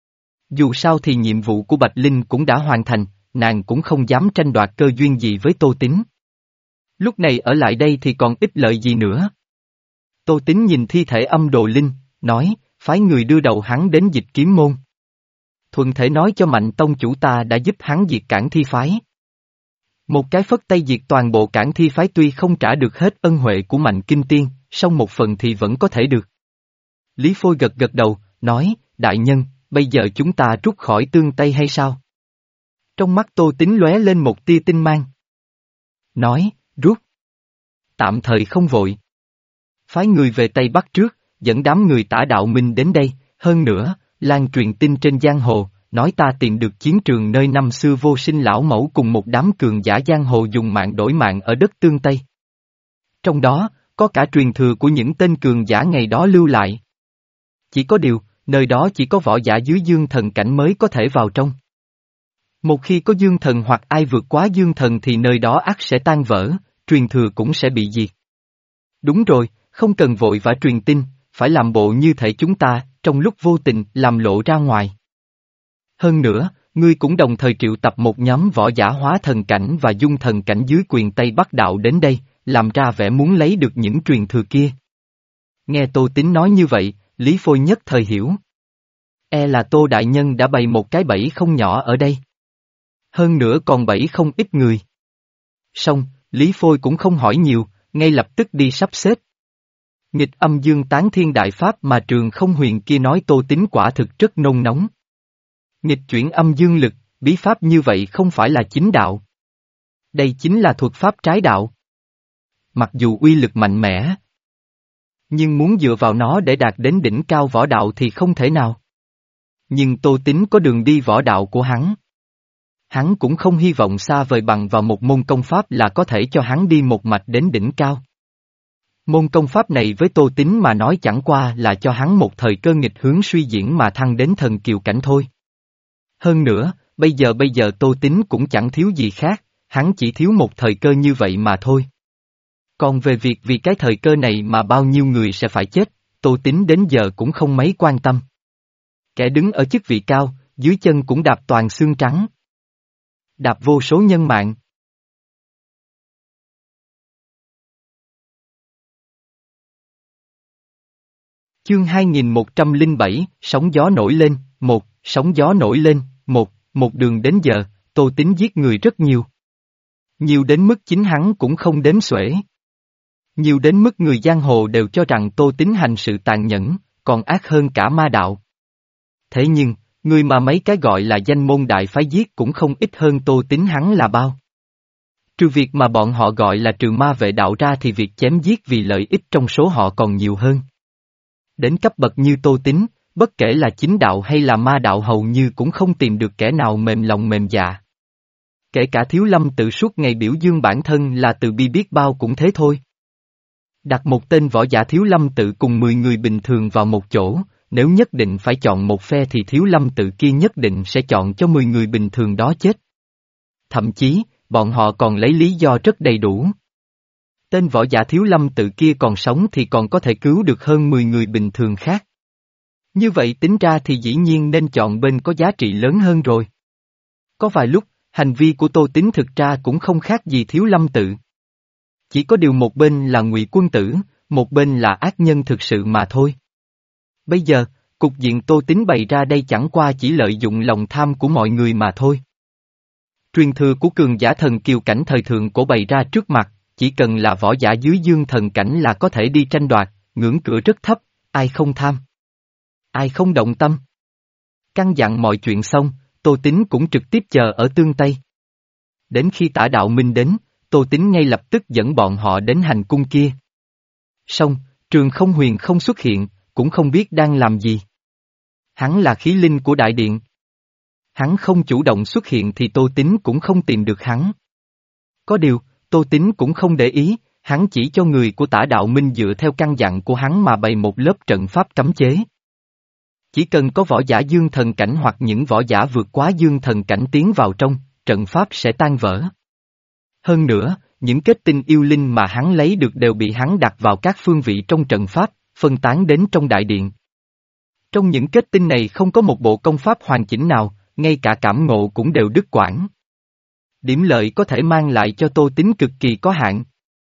S1: Dù sao thì nhiệm vụ của Bạch Linh cũng đã hoàn thành, nàng cũng không dám tranh đoạt cơ duyên gì với Tô Tín. Lúc này ở lại đây thì còn ích lợi gì nữa. Tô Tín nhìn thi thể âm đồ linh, nói, phái người đưa đầu hắn đến Dịch Kiếm môn. Thuận thể nói cho Mạnh tông chủ ta đã giúp hắn diệt Cảng Thi phái. Một cái phất tay diệt toàn bộ Cảng Thi phái tuy không trả được hết ân huệ của Mạnh Kinh Tiên, song một phần thì vẫn có thể được. Lý Phôi gật gật đầu, nói, đại nhân, bây giờ chúng ta rút khỏi tương Tây hay sao? Trong mắt Tô Tín lóe lên một tia tinh mang. Nói, rút. Tạm thời không vội. Phái người về Tây Bắc trước, dẫn đám người Tả Đạo Minh đến đây, hơn nữa, lan truyền tin trên giang hồ, nói ta tìm được chiến trường nơi năm xưa Vô Sinh lão mẫu cùng một đám cường giả giang hồ dùng mạng đổi mạng ở đất tương Tây. Trong đó, có cả truyền thừa của những tên cường giả ngày đó lưu lại. Chỉ có điều, nơi đó chỉ có võ giả dưới dương thần cảnh mới có thể vào trong. Một khi có dương thần hoặc ai vượt quá dương thần thì nơi đó ắt sẽ tan vỡ, truyền thừa cũng sẽ bị diệt. Đúng rồi, không cần vội vã truyền tin, phải làm bộ như thể chúng ta, trong lúc vô tình, làm lộ ra ngoài. Hơn nữa, ngươi cũng đồng thời triệu tập một nhóm võ giả hóa thần cảnh và dung thần cảnh dưới quyền Tây Bắc đạo đến đây, làm ra vẻ muốn lấy được những truyền thừa kia. Nghe Tô Tín nói như vậy, Lý Phôi nhất thời hiểu. E là Tô Đại Nhân đã bày một cái bẫy không nhỏ ở đây. Hơn nữa còn bẫy không ít người. Xong, Lý Phôi cũng không hỏi nhiều, ngay lập tức đi sắp xếp. Nghịch âm dương tán thiên đại pháp mà Trường Không Huyền kia nói Tô Tín quả thực rất nôn nóng. Nghịch chuyển âm dương lực, bí pháp như vậy không phải là chính đạo. Đây chính là thuật pháp trái đạo. Mặc dù uy lực mạnh mẽ, nhưng muốn dựa vào nó để đạt đến đỉnh cao võ đạo thì không thể nào. Nhưng Tô Tín có đường đi võ đạo của hắn. Hắn cũng không hy vọng xa vời bằng vào một môn công pháp là có thể cho hắn đi một mạch đến đỉnh cao. Môn công pháp này với Tô Tín mà nói chẳng qua là cho hắn một thời cơ nghịch hướng suy diễn mà thăng đến thần kiều cảnh thôi. Hơn nữa, bây giờ bây giờ Tô Tín cũng chẳng thiếu gì khác, hắn chỉ thiếu một thời cơ như vậy mà thôi. Còn về việc vì cái thời cơ này mà bao nhiêu người sẽ phải chết, Tô Tín đến giờ cũng không mấy quan tâm. Kẻ đứng ở chức vị cao, dưới chân cũng đạp toàn xương trắng. Đạp vô số nhân mạng. Chương hai nghìn một trăm lẻ bảy, sóng gió nổi lên, một, sóng gió nổi lên, một, một đường đến giờ, Tô Tín giết người rất nhiều. Nhiều đến mức chính hắn cũng không đếm xuể. Nhiều đến mức người giang hồ đều cho rằng Tô Tín hành sự tàn nhẫn, còn ác hơn cả ma đạo. Thế nhưng, người mà mấy cái gọi là danh môn đại phái giết cũng không ít hơn Tô Tín hắn là bao. Trừ việc mà bọn họ gọi là trừ ma vệ đạo ra thì việc chém giết vì lợi ích trong số họ còn nhiều hơn. Đến cấp bậc như Tô Tín, bất kể là chính đạo hay là ma đạo hầu như cũng không tìm được kẻ nào mềm lòng mềm dạ. Kể cả Thiếu Lâm Tự suốt ngày biểu dương bản thân là từ bi biết bao cũng thế thôi. Đặt một tên võ giả Thiếu Lâm Tự cùng mười người bình thường vào một chỗ, nếu nhất định phải chọn một phe thì Thiếu Lâm Tự kia nhất định sẽ chọn cho mười người bình thường đó chết. Thậm chí, bọn họ còn lấy lý do rất đầy đủ. Tên võ giả Thiếu Lâm Tự kia còn sống thì còn có thể cứu được hơn mười người bình thường khác. Như vậy tính ra thì dĩ nhiên nên chọn bên có giá trị lớn hơn rồi. Có vài lúc, hành vi của Tô Tín thực ra cũng không khác gì Thiếu Lâm Tự. Chỉ có điều một bên là ngụy quân tử, một bên là ác nhân thực sự mà thôi. Bây giờ, cục diện Tô Tín bày ra đây chẳng qua chỉ lợi dụng lòng tham của mọi người mà thôi. Truyền thừa của cường giả thần kiều cảnh thời thượng cổ bày ra trước mặt, chỉ cần là võ giả dưới dương thần cảnh là có thể đi tranh đoạt, ngưỡng cửa rất thấp, ai không tham. Ai không động tâm. Căn dặn mọi chuyện xong, Tô Tín cũng trực tiếp chờ ở tương Tây. Đến khi Tả Đạo Minh đến, Tô Tín ngay lập tức dẫn bọn họ đến hành cung kia. Xong, Trường Không Huyền không xuất hiện, cũng không biết đang làm gì. Hắn là khí linh của đại điện. Hắn không chủ động xuất hiện thì Tô Tín cũng không tìm được hắn. Có điều, Tô Tín cũng không để ý, hắn chỉ cho người của Tả Đạo Minh dựa theo căn dặn của hắn mà bày một lớp trận pháp cấm chế. Chỉ cần có võ giả dương thần cảnh hoặc những võ giả vượt quá dương thần cảnh tiến vào trong, trận pháp sẽ tan vỡ. Hơn nữa, những kết tinh yêu linh mà hắn lấy được đều bị hắn đặt vào các phương vị trong trận pháp, phân tán đến trong đại điện. Trong những kết tinh này không có một bộ công pháp hoàn chỉnh nào, ngay cả cảm ngộ cũng đều đứt quãng. Điểm lợi có thể mang lại cho Tô Tín cực kỳ có hạn.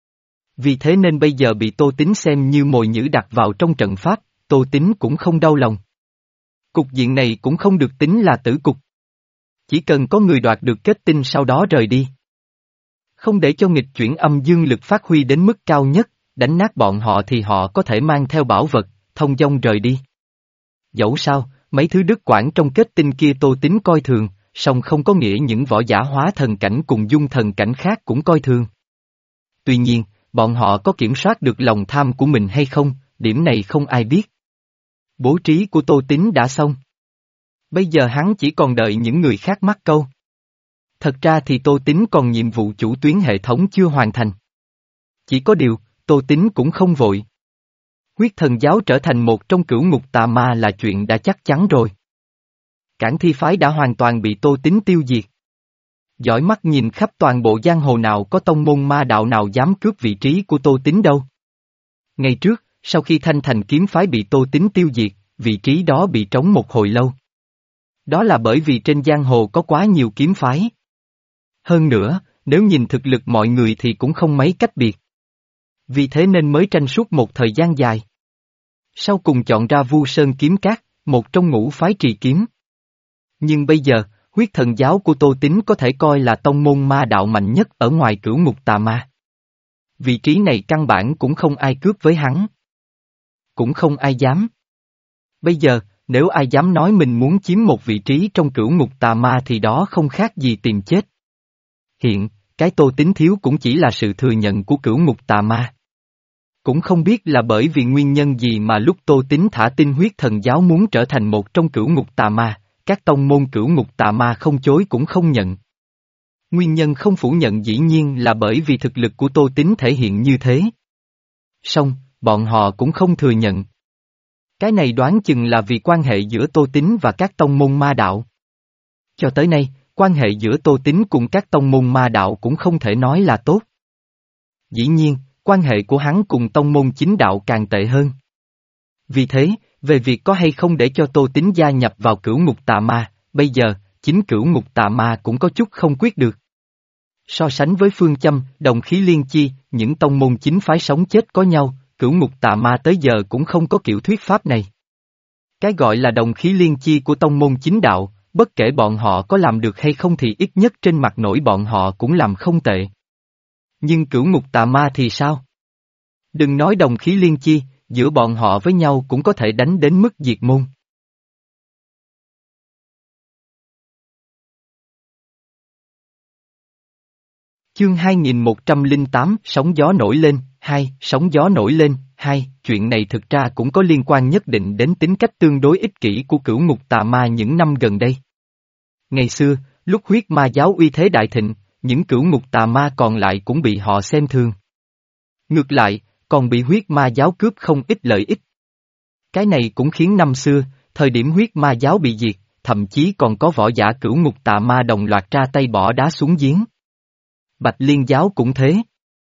S1: Vì thế nên bây giờ bị Tô Tín xem như mồi nhử đặt vào trong trận pháp, Tô Tín cũng không đau lòng. Cục diện này cũng không được tính là tử cục. Chỉ cần có người đoạt được kết tinh sau đó rời đi. Không để cho nghịch chuyển âm dương lực phát huy đến mức cao nhất, đánh nát bọn họ thì họ có thể mang theo bảo vật, thông dong rời đi. Dẫu sao, mấy thứ đức quảng trong kết tinh kia Tô Tín coi thường, song không có nghĩa những võ giả hóa thần cảnh cùng dung thần cảnh khác cũng coi thường. Tuy nhiên, bọn họ có kiểm soát được lòng tham của mình hay không, điểm này không ai biết. Bố trí của Tô Tín đã xong. Bây giờ hắn chỉ còn đợi những người khác mắc câu. Thật ra thì Tô Tín còn nhiệm vụ chủ tuyến hệ thống chưa hoàn thành. Chỉ có điều, Tô Tín cũng không vội. Huyết thần giáo trở thành một trong cửu ngục tà ma là chuyện đã chắc chắn rồi. Cảng thi phái đã hoàn toàn bị Tô Tín tiêu diệt. Dõi mắt nhìn khắp toàn bộ giang hồ nào có tông môn ma đạo nào dám cướp vị trí của Tô Tín đâu. Ngày trước, sau khi Thanh Thành kiếm phái bị Tô Tín tiêu diệt, vị trí đó bị trống một hồi lâu. Đó là bởi vì trên giang hồ có quá nhiều kiếm phái. Hơn nữa, nếu nhìn thực lực mọi người thì cũng không mấy cách biệt. Vì thế nên mới tranh suốt một thời gian dài. Sau cùng chọn ra Vu Sơn Kiếm Các, một trong ngũ phái trì kiếm. Nhưng bây giờ, huyết thần giáo của Tô Tín có thể coi là tông môn ma đạo mạnh nhất ở ngoài cửu ngục tà ma. Vị trí này căn bản cũng không ai cướp với hắn. Cũng không ai dám. Bây giờ, nếu ai dám nói mình muốn chiếm một vị trí trong cửu ngục tà ma thì đó không khác gì tìm chết. Hiện, cái Tô Tín thiếu cũng chỉ là sự thừa nhận của cửu ngục tà ma. Cũng không biết là bởi vì nguyên nhân gì mà lúc Tô Tín thả tin huyết thần giáo muốn trở thành một trong cửu ngục tà ma, các tông môn cửu ngục tà ma không chối cũng không nhận. Nguyên nhân không phủ nhận dĩ nhiên là bởi vì thực lực của Tô Tín thể hiện như thế. Song, bọn họ cũng không thừa nhận. Cái này đoán chừng là vì quan hệ giữa Tô Tín và các tông môn ma đạo. Cho tới nay, quan hệ giữa Tô Tín cùng các tông môn ma đạo cũng không thể nói là tốt. Dĩ nhiên, quan hệ của hắn cùng tông môn chính đạo càng tệ hơn. Vì thế, về việc có hay không để cho Tô Tín gia nhập vào cửu ngục tà ma, bây giờ, chính cửu ngục tà ma cũng có chút không quyết được. So sánh với phương châm, đồng khí liên chi, những tông môn chính phái sống chết có nhau, cửu ngục tà ma tới giờ cũng không có kiểu thuyết pháp này. Cái gọi là đồng khí liên chi của tông môn chính đạo, bất kể bọn họ có làm được hay không thì ít nhất trên mặt nổi bọn họ cũng làm không tệ. Nhưng cửu ngục tà ma thì sao? Đừng nói đồng khí liên chi, giữa bọn họ với nhau cũng có thể đánh đến mức diệt môn. Chương hai nghìn một trăm lẻ tám Sóng gió nổi lên, hai, Sóng gió nổi lên, hai, chuyện này thực ra cũng có liên quan nhất định đến tính cách tương đối ích kỷ của cửu ngục tà ma những năm gần đây. Ngày xưa, lúc huyết ma giáo uy thế đại thịnh, những cửu ngục tà ma còn lại cũng bị họ xem thường. Ngược lại, còn bị huyết ma giáo cướp không ít lợi ích. Cái này cũng khiến năm xưa, thời điểm huyết ma giáo bị diệt, thậm chí còn có võ giả cửu ngục tà ma đồng loạt ra tay bỏ đá xuống giếng. Bạch Liên giáo cũng thế.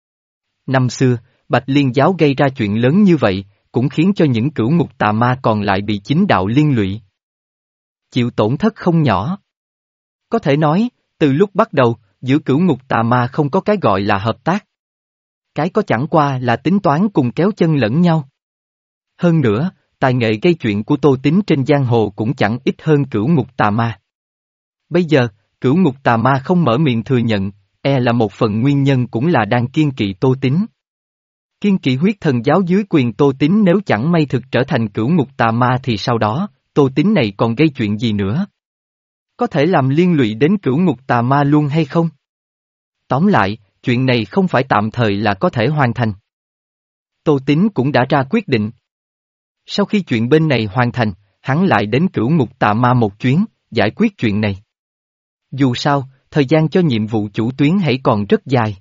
S1: Năm xưa, Bạch Liên giáo gây ra chuyện lớn như vậy, cũng khiến cho những cửu ngục tà ma còn lại bị chính đạo liên lụy. Chịu tổn thất không nhỏ. Có thể nói, từ lúc bắt đầu, giữa cửu ngục tà ma không có cái gọi là hợp tác. Cái có chẳng qua là tính toán cùng kéo chân lẫn nhau. Hơn nữa, tài nghệ gây chuyện của Tô Tín trên giang hồ cũng chẳng ít hơn cửu ngục tà ma. Bây giờ, cửu ngục tà ma không mở miệng thừa nhận, e là một phần nguyên nhân cũng là đang kiên kỵ Tô Tín. Kiên kỵ huyết thần giáo dưới quyền Tô Tín nếu chẳng may thực trở thành cửu ngục tà ma thì sau đó, Tô Tín này còn gây chuyện gì nữa? Có thể làm liên lụy đến cửu ngục tà ma luôn hay không? Tóm lại, chuyện này không phải tạm thời là có thể hoàn thành. Tô Tín cũng đã ra quyết định. Sau khi chuyện bên này hoàn thành, hắn lại đến cửu ngục tà ma một chuyến, giải quyết chuyện này. Dù sao, thời gian cho nhiệm vụ chủ tuyến hãy còn rất dài.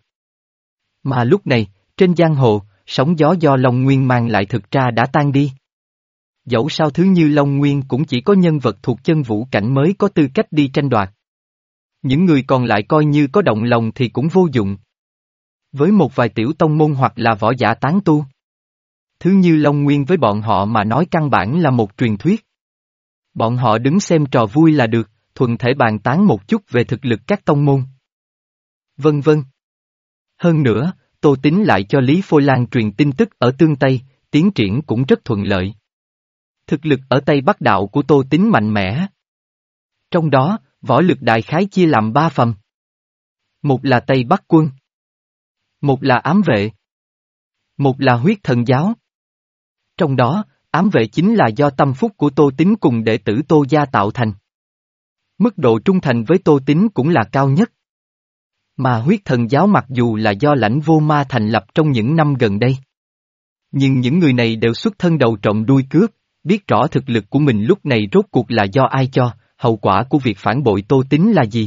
S1: Mà lúc này, trên giang hồ, sóng gió do Long Nguyên mang lại thực ra đã tan đi. Dẫu sao thứ như Long Nguyên cũng chỉ có nhân vật thuộc chân vũ cảnh mới có tư cách đi tranh đoạt. Những người còn lại coi như có động lòng thì cũng vô dụng. Với một vài tiểu tông môn hoặc là võ giả tán tu. Thứ như Long Nguyên với bọn họ mà nói căn bản là một truyền thuyết. Bọn họ đứng xem trò vui là được, thuận thể bàn tán một chút về thực lực các tông môn. Vân vân. Hơn nữa, Tô Tín lại cho Lý Phôi Lan truyền tin tức ở Tương Tây, tiến triển cũng rất thuận lợi. Thực lực ở Tây Bắc đạo của Tô Tín mạnh mẽ. Trong đó, võ lực đại khái chia làm ba phần. Một là Tây Bắc quân. Một là ám vệ. Một là huyết thần giáo. Trong đó, ám vệ chính là do tâm phúc của Tô Tín cùng đệ tử Tô gia tạo thành. Mức độ trung thành với Tô Tín cũng là cao nhất. Mà huyết thần giáo mặc dù là do Lãnh Vô Ma thành lập trong những năm gần đây. Nhưng những người này đều xuất thân đầu trộm đuôi cướp, biết rõ thực lực của mình lúc này rốt cuộc là do ai cho, hậu quả của việc phản bội Tô Tín là gì.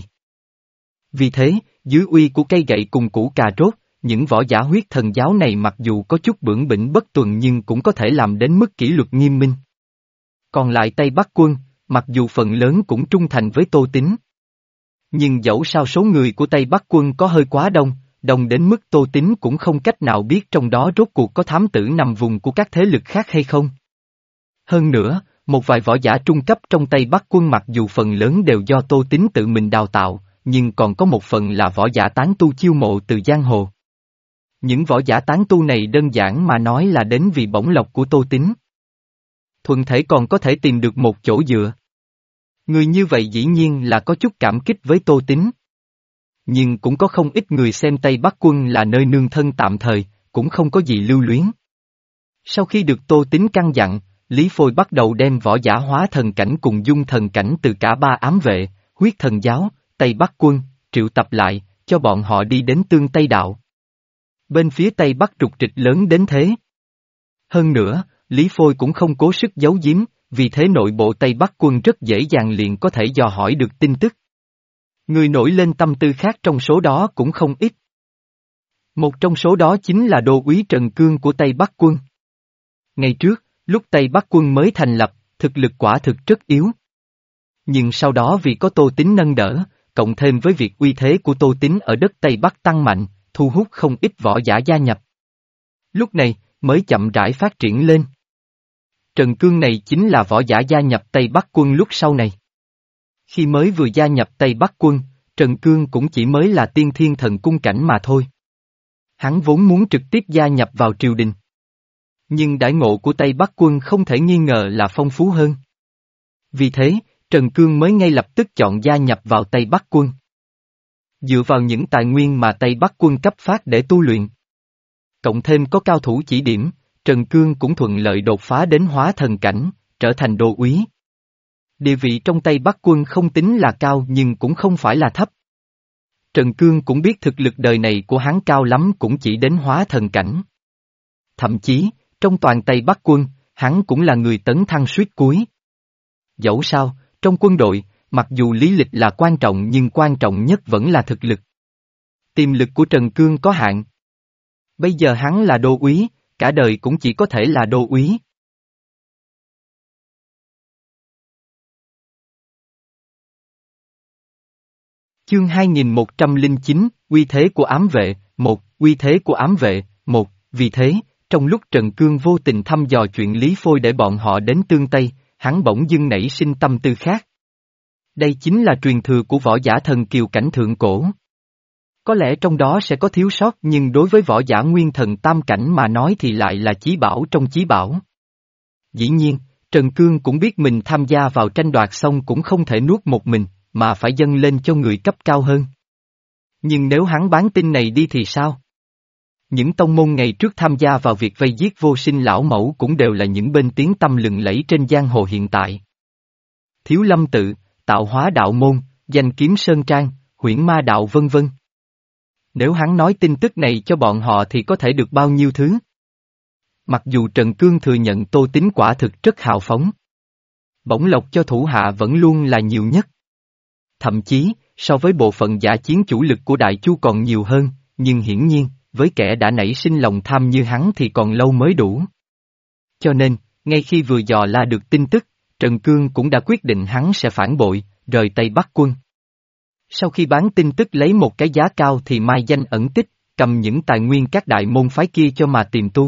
S1: Vì thế, dưới uy của cây gậy cùng củ cà rốt, những võ giả huyết thần giáo này mặc dù có chút bướng bỉnh bất tuần nhưng cũng có thể làm đến mức kỷ luật nghiêm minh. Còn lại Tây Bắc quân, mặc dù phần lớn cũng trung thành với Tô Tín. Nhưng dẫu sao số người của Tây Bắc quân có hơi quá đông, đông đến mức Tô Tín cũng không cách nào biết trong đó rốt cuộc có thám tử nằm vùng của các thế lực khác hay không. Hơn nữa, một vài võ giả trung cấp trong Tây Bắc quân mặc dù phần lớn đều do Tô Tín tự mình đào tạo, nhưng còn có một phần là võ giả tán tu chiêu mộ từ giang hồ. Những võ giả tán tu này đơn giản mà nói là đến vì bổng lộc của Tô Tín. Thuận thể còn có thể tìm được một chỗ dựa. Người như vậy dĩ nhiên là có chút cảm kích với Tô Tín. Nhưng cũng có không ít người xem Tây Bắc quân là nơi nương thân tạm thời, cũng không có gì lưu luyến. Sau khi được Tô Tín căn dặn, Lý Phôi bắt đầu đem võ giả hóa thần cảnh cùng dung thần cảnh từ cả ba ám vệ, huyết thần giáo, Tây Bắc quân, triệu tập lại, cho bọn họ đi đến Tương Tây Đạo. Bên phía Tây Bắc trục trịch lớn đến thế. Hơn nữa, Lý Phôi cũng không cố sức giấu giếm, vì thế nội bộ Tây Bắc quân rất dễ dàng liền có thể dò hỏi được tin tức. Người nổi lên tâm tư khác trong số đó cũng không ít. Một trong số đó chính là đô úy Trần Cương của Tây Bắc quân. Ngày trước, lúc Tây Bắc quân mới thành lập, thực lực quả thực rất yếu. Nhưng sau đó vì có Tô Tín nâng đỡ, cộng thêm với việc uy thế của Tô Tín ở đất Tây Bắc tăng mạnh, thu hút không ít võ giả gia nhập. Lúc này, mới chậm rãi phát triển lên. Trần Cương này chính là võ giả gia nhập Tây Bắc quân lúc sau này. Khi mới vừa gia nhập Tây Bắc quân, Trần Cương cũng chỉ mới là tiên thiên thần cung cảnh mà thôi. Hắn vốn muốn trực tiếp gia nhập vào triều đình. Nhưng đãi ngộ của Tây Bắc quân không thể nghi ngờ là phong phú hơn. Vì thế, Trần Cương mới ngay lập tức chọn gia nhập vào Tây Bắc quân. Dựa vào những tài nguyên mà Tây Bắc quân cấp phát để tu luyện. Cộng thêm có cao thủ chỉ điểm, Trần Cương cũng thuận lợi đột phá đến hóa thần cảnh, trở thành đô úy. Địa vị trong Tây Bắc quân không tính là cao nhưng cũng không phải là thấp. Trần Cương cũng biết thực lực đời này của hắn cao lắm cũng chỉ đến hóa thần cảnh. Thậm chí, trong toàn Tây Bắc quân, hắn cũng là người tấn thăng suýt cuối. Dẫu sao, trong quân đội, mặc dù lý lịch là quan trọng nhưng quan trọng nhất vẫn là thực lực. Tiềm lực của Trần Cương có hạn. Bây giờ hắn là đô úy, cả đời cũng chỉ có thể là đô úy. Chương hai nghìn một trăm lẻ chín, uy thế của ám vệ, một, uy thế của ám vệ, một, vì thế, trong lúc Trần Cương vô tình thăm dò chuyện Lý Phôi để bọn họ đến Tương Tây, hắn bỗng dưng nảy sinh tâm tư khác. Đây chính là truyền thừa của võ giả thần kiều cảnh thượng cổ. Có lẽ trong đó sẽ có thiếu sót nhưng đối với võ giả nguyên thần tam cảnh mà nói thì lại là chí bảo trong chí bảo. Dĩ nhiên, Trần Cương cũng biết mình tham gia vào tranh đoạt xong cũng không thể nuốt một mình, mà phải dâng lên cho người cấp cao hơn. Nhưng nếu hắn bán tin này đi thì sao? Những tông môn ngày trước tham gia vào việc vây giết vô sinh lão mẫu cũng đều là những bên tiếng tăm lừng lẫy trên giang hồ hiện tại. Thiếu Lâm Tự, Tạo Hóa Đạo Môn, Danh Kiếm Sơn Trang, Huyễn Ma Đạo vân vân. Nếu hắn nói tin tức này cho bọn họ thì có thể được bao nhiêu thứ? Mặc dù Trần Cương thừa nhận Tô Tín quả thực rất hào phóng. Bổng lộc cho thủ hạ vẫn luôn là nhiều nhất. Thậm chí, so với bộ phận giả chiến chủ lực của Đại Chu còn nhiều hơn, nhưng hiển nhiên, với kẻ đã nảy sinh lòng tham như hắn thì còn lâu mới đủ. Cho nên, ngay khi vừa dò la được tin tức, Trần Cương cũng đã quyết định hắn sẽ phản bội, rời Tây Bắc quân. Sau khi bán tin tức lấy một cái giá cao thì mai danh ẩn tích, cầm những tài nguyên các đại môn phái kia cho mà tìm tu.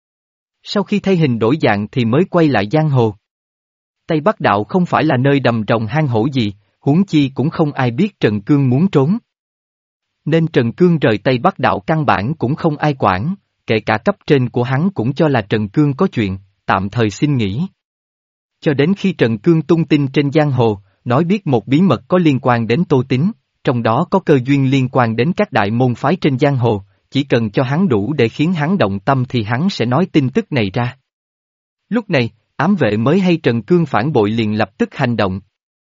S1: Sau khi thay hình đổi dạng thì mới quay lại giang hồ. Tây Bắc đạo không phải là nơi đầm rồng hang hổ gì, huống chi cũng không ai biết Trần Cương muốn trốn. Nên Trần Cương rời Tây Bắc đạo căn bản cũng không ai quản, kể cả cấp trên của hắn cũng cho là Trần Cương có chuyện, tạm thời xin nghỉ. Cho đến khi Trần Cương tung tin trên giang hồ, nói biết một bí mật có liên quan đến Tô Tín, trong đó có cơ duyên liên quan đến các đại môn phái trên giang hồ, chỉ cần cho hắn đủ để khiến hắn động tâm thì hắn sẽ nói tin tức này ra. Lúc này, ám vệ mới hay Trần Cương phản bội liền lập tức hành động.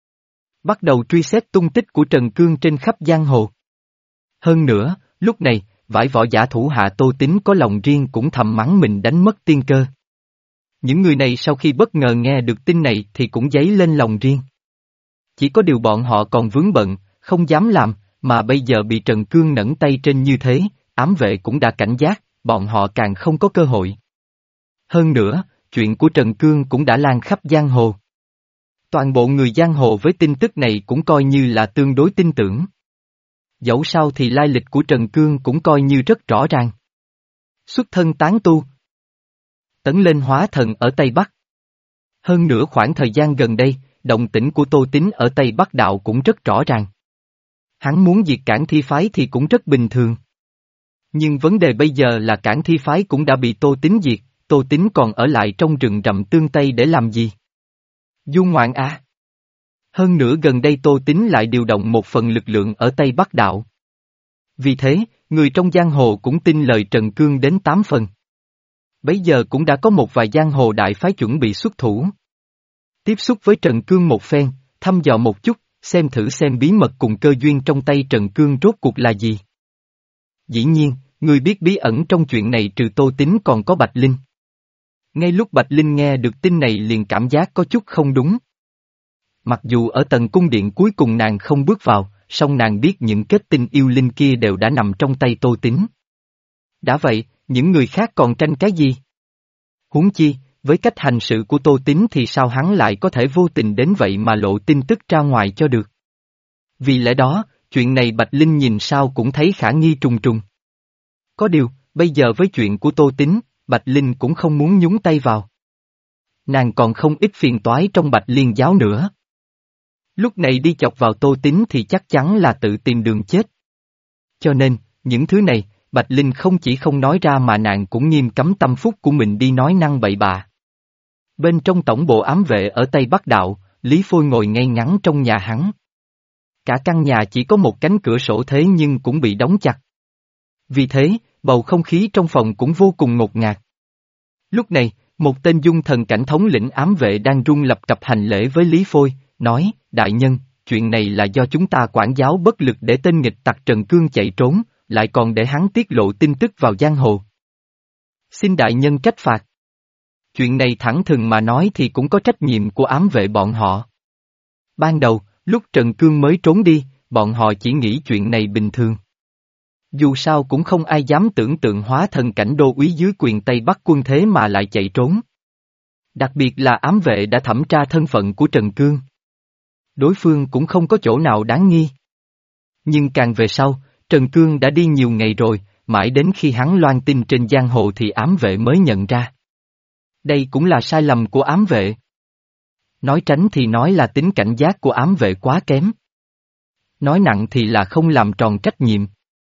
S1: Bắt đầu truy xét tung tích của Trần Cương trên khắp giang hồ. Hơn nữa, lúc này, vải võ giả thủ hạ Tô Tín có lòng riêng cũng thầm mắng mình đánh mất tiên cơ. Những người này sau khi bất ngờ nghe được tin này thì cũng dấy lên lòng riêng. Chỉ có điều bọn họ còn vướng bận, không dám làm, mà bây giờ bị Trần Cương nẫng tay trên như thế, ám vệ cũng đã cảnh giác, bọn họ càng không có cơ hội. Hơn nữa, chuyện của Trần Cương cũng đã lan khắp giang hồ. Toàn bộ người giang hồ với tin tức này cũng coi như là tương đối tin tưởng. Dẫu sao thì lai lịch của Trần Cương cũng coi như rất rõ ràng. Xuất thân tán tu. Tấn lên hóa thần ở Tây Bắc. Hơn nữa khoảng thời gian gần đây, động tĩnh của Tô Tín ở Tây Bắc đạo cũng rất rõ ràng. Hắn muốn diệt Cản Thi phái thì cũng rất bình thường. Nhưng vấn đề bây giờ là Cản Thi phái cũng đã bị Tô Tín diệt, Tô Tín còn ở lại trong rừng rậm Tương Tây để làm gì? Du ngoạn à? Hơn nữa gần đây Tô Tín lại điều động một phần lực lượng ở Tây Bắc đạo. Vì thế, người trong giang hồ cũng tin lời Trần Cương đến tám phần. Bấy giờ cũng đã có một vài giang hồ đại phái chuẩn bị xuất thủ. Tiếp xúc với Trần Cương một phen, thăm dò một chút, xem thử xem bí mật cùng cơ duyên trong tay Trần Cương rốt cuộc là gì. Dĩ nhiên, người biết bí ẩn trong chuyện này trừ Tô Tín còn có Bạch Linh. Ngay lúc Bạch Linh nghe được tin này liền cảm giác có chút không đúng. Mặc dù ở tầng cung điện cuối cùng nàng không bước vào, song nàng biết những kết tinh yêu linh kia đều đã nằm trong tay Tô Tín. Đã vậy, những người khác còn tranh cái gì? Huống chi, với cách hành sự của Tô Tín thì sao hắn lại có thể vô tình đến vậy mà lộ tin tức ra ngoài cho được. Vì lẽ đó, chuyện này Bạch Linh nhìn sao cũng thấy khả nghi trùng trùng. Có điều, bây giờ với chuyện của Tô Tín, Bạch Linh cũng không muốn nhúng tay vào. Nàng còn không ít phiền toái trong Bạch Liên giáo nữa. Lúc này đi chọc vào Tô Tín thì chắc chắn là tự tìm đường chết. Cho nên, những thứ này, Bạch Linh không chỉ không nói ra mà nàng cũng nghiêm cấm tâm phúc của mình đi nói năng bậy bạ. Bên trong tổng bộ ám vệ ở Tây Bắc Đạo, Lý Phôi ngồi ngay ngắn trong nhà hắn. Cả căn nhà chỉ có một cánh cửa sổ thế nhưng cũng bị đóng chặt. Vì thế, bầu không khí trong phòng cũng vô cùng ngột ngạt. Lúc này, một tên dung thần cảnh thống lĩnh ám vệ đang run lập cập hành lễ với Lý Phôi, nói, đại nhân, chuyện này là do chúng ta quản giáo bất lực để tên nghịch tặc Trần Cương chạy trốn, lại còn để hắn tiết lộ tin tức vào giang hồ. Xin đại nhân trách phạt. Chuyện này thẳng thừng mà nói thì cũng có trách nhiệm của ám vệ bọn họ. Ban đầu, lúc Trần Cương mới trốn đi, bọn họ chỉ nghĩ chuyện này bình thường. Dù sao cũng không ai dám tưởng tượng hóa thần cảnh đô úy dưới quyền Tây Bắc quân thế mà lại chạy trốn. Đặc biệt là ám vệ đã thẩm tra thân phận của Trần Cương. Đối phương cũng không có chỗ nào đáng nghi. Nhưng càng về sau, Trần Cương đã đi nhiều ngày rồi, mãi đến khi hắn loan tin trên giang hồ thì ám vệ mới nhận ra. Đây cũng là sai lầm của ám vệ. Nói tránh thì nói là tính cảnh giác của ám vệ quá kém. Nói nặng thì là không làm tròn trách nhiệm.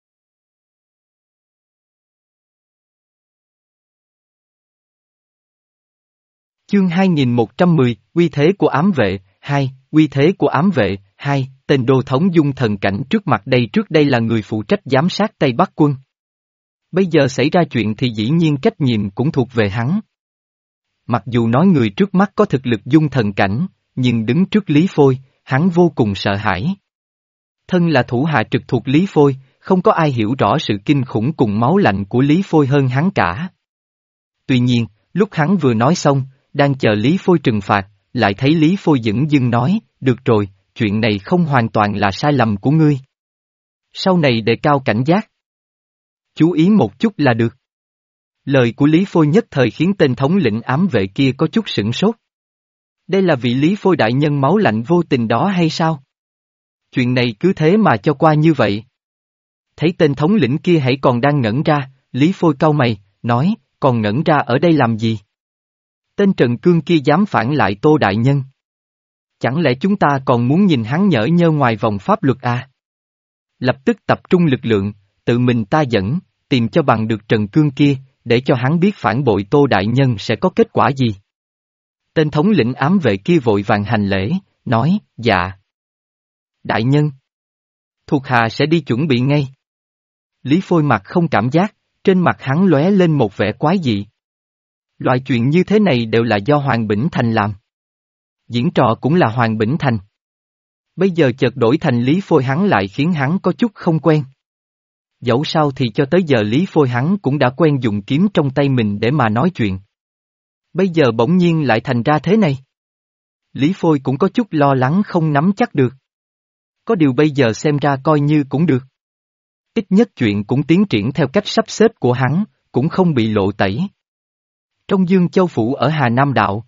S1: Chương hai nghìn một trăm mười, uy thế của ám vệ, hai, uy thế của ám vệ, hai, tên đô thống dung thần cảnh trước mặt đây trước đây là người phụ trách giám sát Tây Bắc quân. Bây giờ xảy ra chuyện thì dĩ nhiên trách nhiệm cũng thuộc về hắn. Mặc dù nói người trước mắt có thực lực dung thần cảnh, nhưng đứng trước Lý Phôi, hắn vô cùng sợ hãi. Thân là thủ hạ trực thuộc Lý Phôi, không có ai hiểu rõ sự kinh khủng cùng máu lạnh của Lý Phôi hơn hắn cả. Tuy nhiên, lúc hắn vừa nói xong, đang chờ Lý Phôi trừng phạt, lại thấy Lý Phôi dửng dưng nói, được rồi, chuyện này không hoàn toàn là sai lầm của ngươi. Sau này đề cao cảnh giác. Chú ý một chút là được. Lời của Lý Phôi nhất thời khiến tên thống lĩnh ám vệ kia có chút sửng sốt. Đây là vị Lý Phôi đại nhân máu lạnh vô tình đó hay sao? Chuyện này cứ thế mà cho qua như vậy. Thấy tên thống lĩnh kia hãy còn đang ngẩn ra, Lý Phôi cau mày, nói, còn ngẩn ra ở đây làm gì? Tên Trần Cương kia dám phản lại Tô đại nhân. Chẳng lẽ chúng ta còn muốn nhìn hắn nhỡ nhơ ngoài vòng pháp luật à? Lập tức tập trung lực lượng, tự mình ta dẫn, tìm cho bằng được Trần Cương kia, để cho hắn biết phản bội Tô đại nhân sẽ có kết quả gì. Tên thống lĩnh ám vệ kia vội vàng hành lễ, nói, dạ. Đại nhân. Thuộc hạ sẽ đi chuẩn bị ngay. Lý Phôi mặt không cảm giác, trên mặt hắn lóe lên một vẻ quái dị. Loại chuyện như thế này đều là do Hoàng Bỉnh Thành làm. Diễn trò cũng là Hoàng Bỉnh Thành. Bây giờ chợt đổi thành Lý Phôi hắn lại khiến hắn có chút không quen. Dẫu sao thì cho tới giờ Lý Phôi hắn cũng đã quen dùng kiếm trong tay mình để mà nói chuyện. Bây giờ bỗng nhiên lại thành ra thế này. Lý Phôi cũng có chút lo lắng không nắm chắc được. Có điều bây giờ xem ra coi như cũng được. Ít nhất chuyện cũng tiến triển theo cách sắp xếp của hắn, cũng không bị lộ tẩy. Trong Dương Châu Phủ ở Hà Nam Đạo,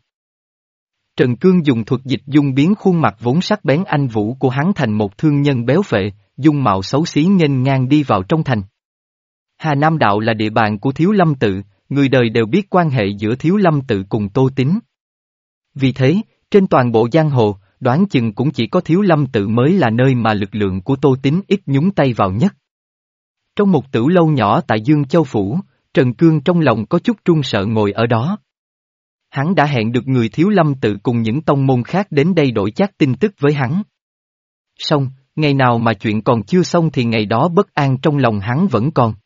S1: Trần Cương dùng thuật dịch dung biến khuôn mặt vốn sắc bén anh vũ của hắn thành một thương nhân béo phệ, dung mạo xấu xí nghênh ngang đi vào trong thành. Hà Nam Đạo là địa bàn của Thiếu Lâm Tự, người đời đều biết quan hệ giữa Thiếu Lâm Tự cùng Tô Tín. Vì thế, trên toàn bộ giang hồ, đoán chừng cũng chỉ có Thiếu Lâm Tự mới là nơi mà lực lượng của Tô Tín ít nhúng tay vào nhất. Trong một tửu lâu nhỏ tại Dương Châu Phủ, Trần Cương trong lòng có chút run sợ ngồi ở đó. Hắn đã hẹn được người Thiếu Lâm Tự cùng những tông môn khác đến đây đổi chác tin tức với hắn. Xong, ngày nào mà chuyện còn chưa xong thì ngày đó bất an trong lòng hắn vẫn còn.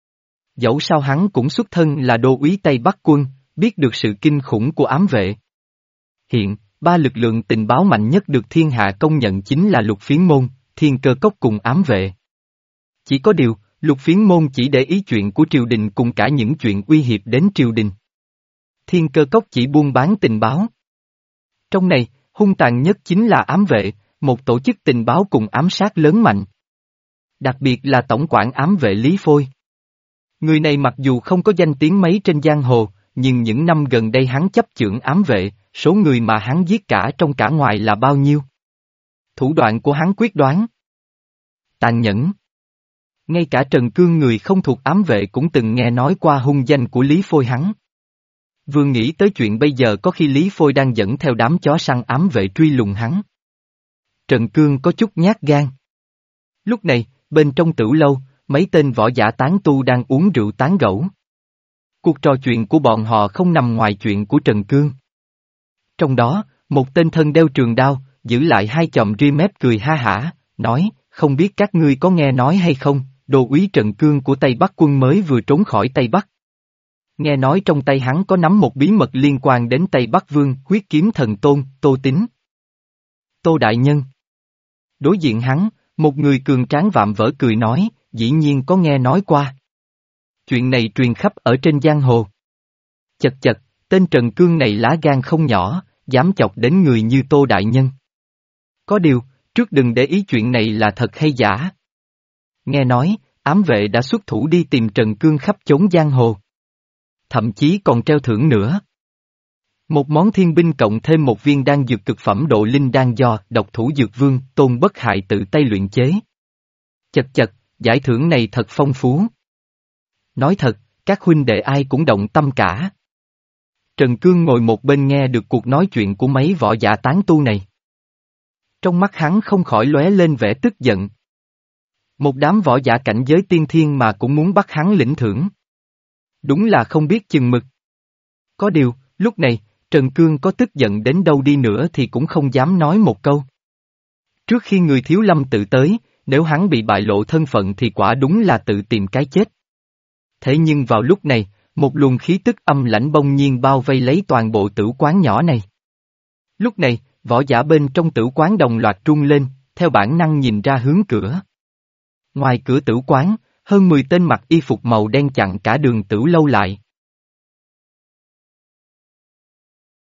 S1: Dẫu sao hắn cũng xuất thân là đô úy Tây Bắc quân, biết được sự kinh khủng của ám vệ. Hiện, ba lực lượng tình báo mạnh nhất được thiên hạ công nhận chính là Lục Phiến Môn, Thiên Cơ Cốc cùng ám vệ. Chỉ có điều, Lục Phiến Môn chỉ để ý chuyện của triều đình cùng cả những chuyện uy hiếp đến triều đình. Thiên Cơ Cốc chỉ buôn bán tình báo. Trong này, hung tàn nhất chính là ám vệ, một tổ chức tình báo cùng ám sát lớn mạnh. Đặc biệt là tổng quản ám vệ Lý Phôi. Người này mặc dù không có danh tiếng mấy trên giang hồ, nhưng những năm gần đây hắn chấp chưởng ám vệ, số người mà hắn giết cả trong cả ngoài là bao nhiêu. Thủ đoạn của hắn quyết đoán, tàn nhẫn. Ngay cả Trần Cương người không thuộc ám vệ cũng từng nghe nói qua hung danh của Lý Phôi hắn. Vừa nghĩ tới chuyện bây giờ có khi Lý Phôi đang dẫn theo đám chó săn ám vệ truy lùng hắn. Trần Cương có chút nhát gan. Lúc này, bên trong tửu lâu, mấy tên võ giả tán tu đang uống rượu tán gẫu. Cuộc trò chuyện của bọn họ không nằm ngoài chuyện của Trần Cương. Trong đó, một tên thân đeo trường đao, giữ lại hai chòm ri mép cười ha hả, nói, không biết các ngươi có nghe nói hay không, đô úy Trần Cương của Tây Bắc quân mới vừa trốn khỏi Tây Bắc. Nghe nói trong tay hắn có nắm một bí mật liên quan đến Tây Bắc Vương, huyết kiếm thần tôn, Tô Tín. Tô Đại Nhân. Đối diện hắn, một người cường tráng vạm vỡ cười nói, dĩ nhiên có nghe nói qua. Chuyện này truyền khắp ở trên giang hồ. Chật chật, tên Trần Cương này lá gan không nhỏ, dám chọc đến người như Tô Đại Nhân. Có điều, trước đừng để ý chuyện này là thật hay giả. Nghe nói, ám vệ đã xuất thủ đi tìm Trần Cương khắp chốn giang hồ. Thậm chí còn treo thưởng nữa. Một món thiên binh cộng thêm một viên đan dược cực phẩm độ linh đan do độc thủ dược vương Tôn Bất Hại tự tay luyện chế. Chật chật, giải thưởng này thật phong phú. Nói thật, các huynh đệ ai cũng động tâm cả. Trần Cương ngồi một bên nghe được cuộc nói chuyện của mấy võ giả tán tu này. Trong mắt hắn không khỏi lóe lên vẻ tức giận. Một đám võ giả cảnh giới tiên thiên mà cũng muốn bắt hắn lĩnh thưởng. Đúng là không biết chừng mực. Có điều, lúc này, Trần Cương có tức giận đến đâu đi nữa thì cũng không dám nói một câu. Trước khi người Thiếu Lâm Tự tới, nếu hắn bị bại lộ thân phận thì quả đúng là tự tìm cái chết. Thế nhưng vào lúc này, một luồng khí tức âm lãnh bỗng nhiên bao vây lấy toàn bộ tử quán nhỏ này. Lúc này, võ giả bên trong tử quán đồng loạt rung lên, theo bản năng nhìn ra hướng cửa. Ngoài cửa tử quán, hơn mười tên mặc y phục màu đen chặn cả đường tử lâu lại.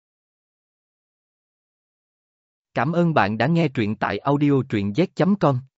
S1: Cảm ơn bạn đã nghe truyện tại audio truyện z chấm com.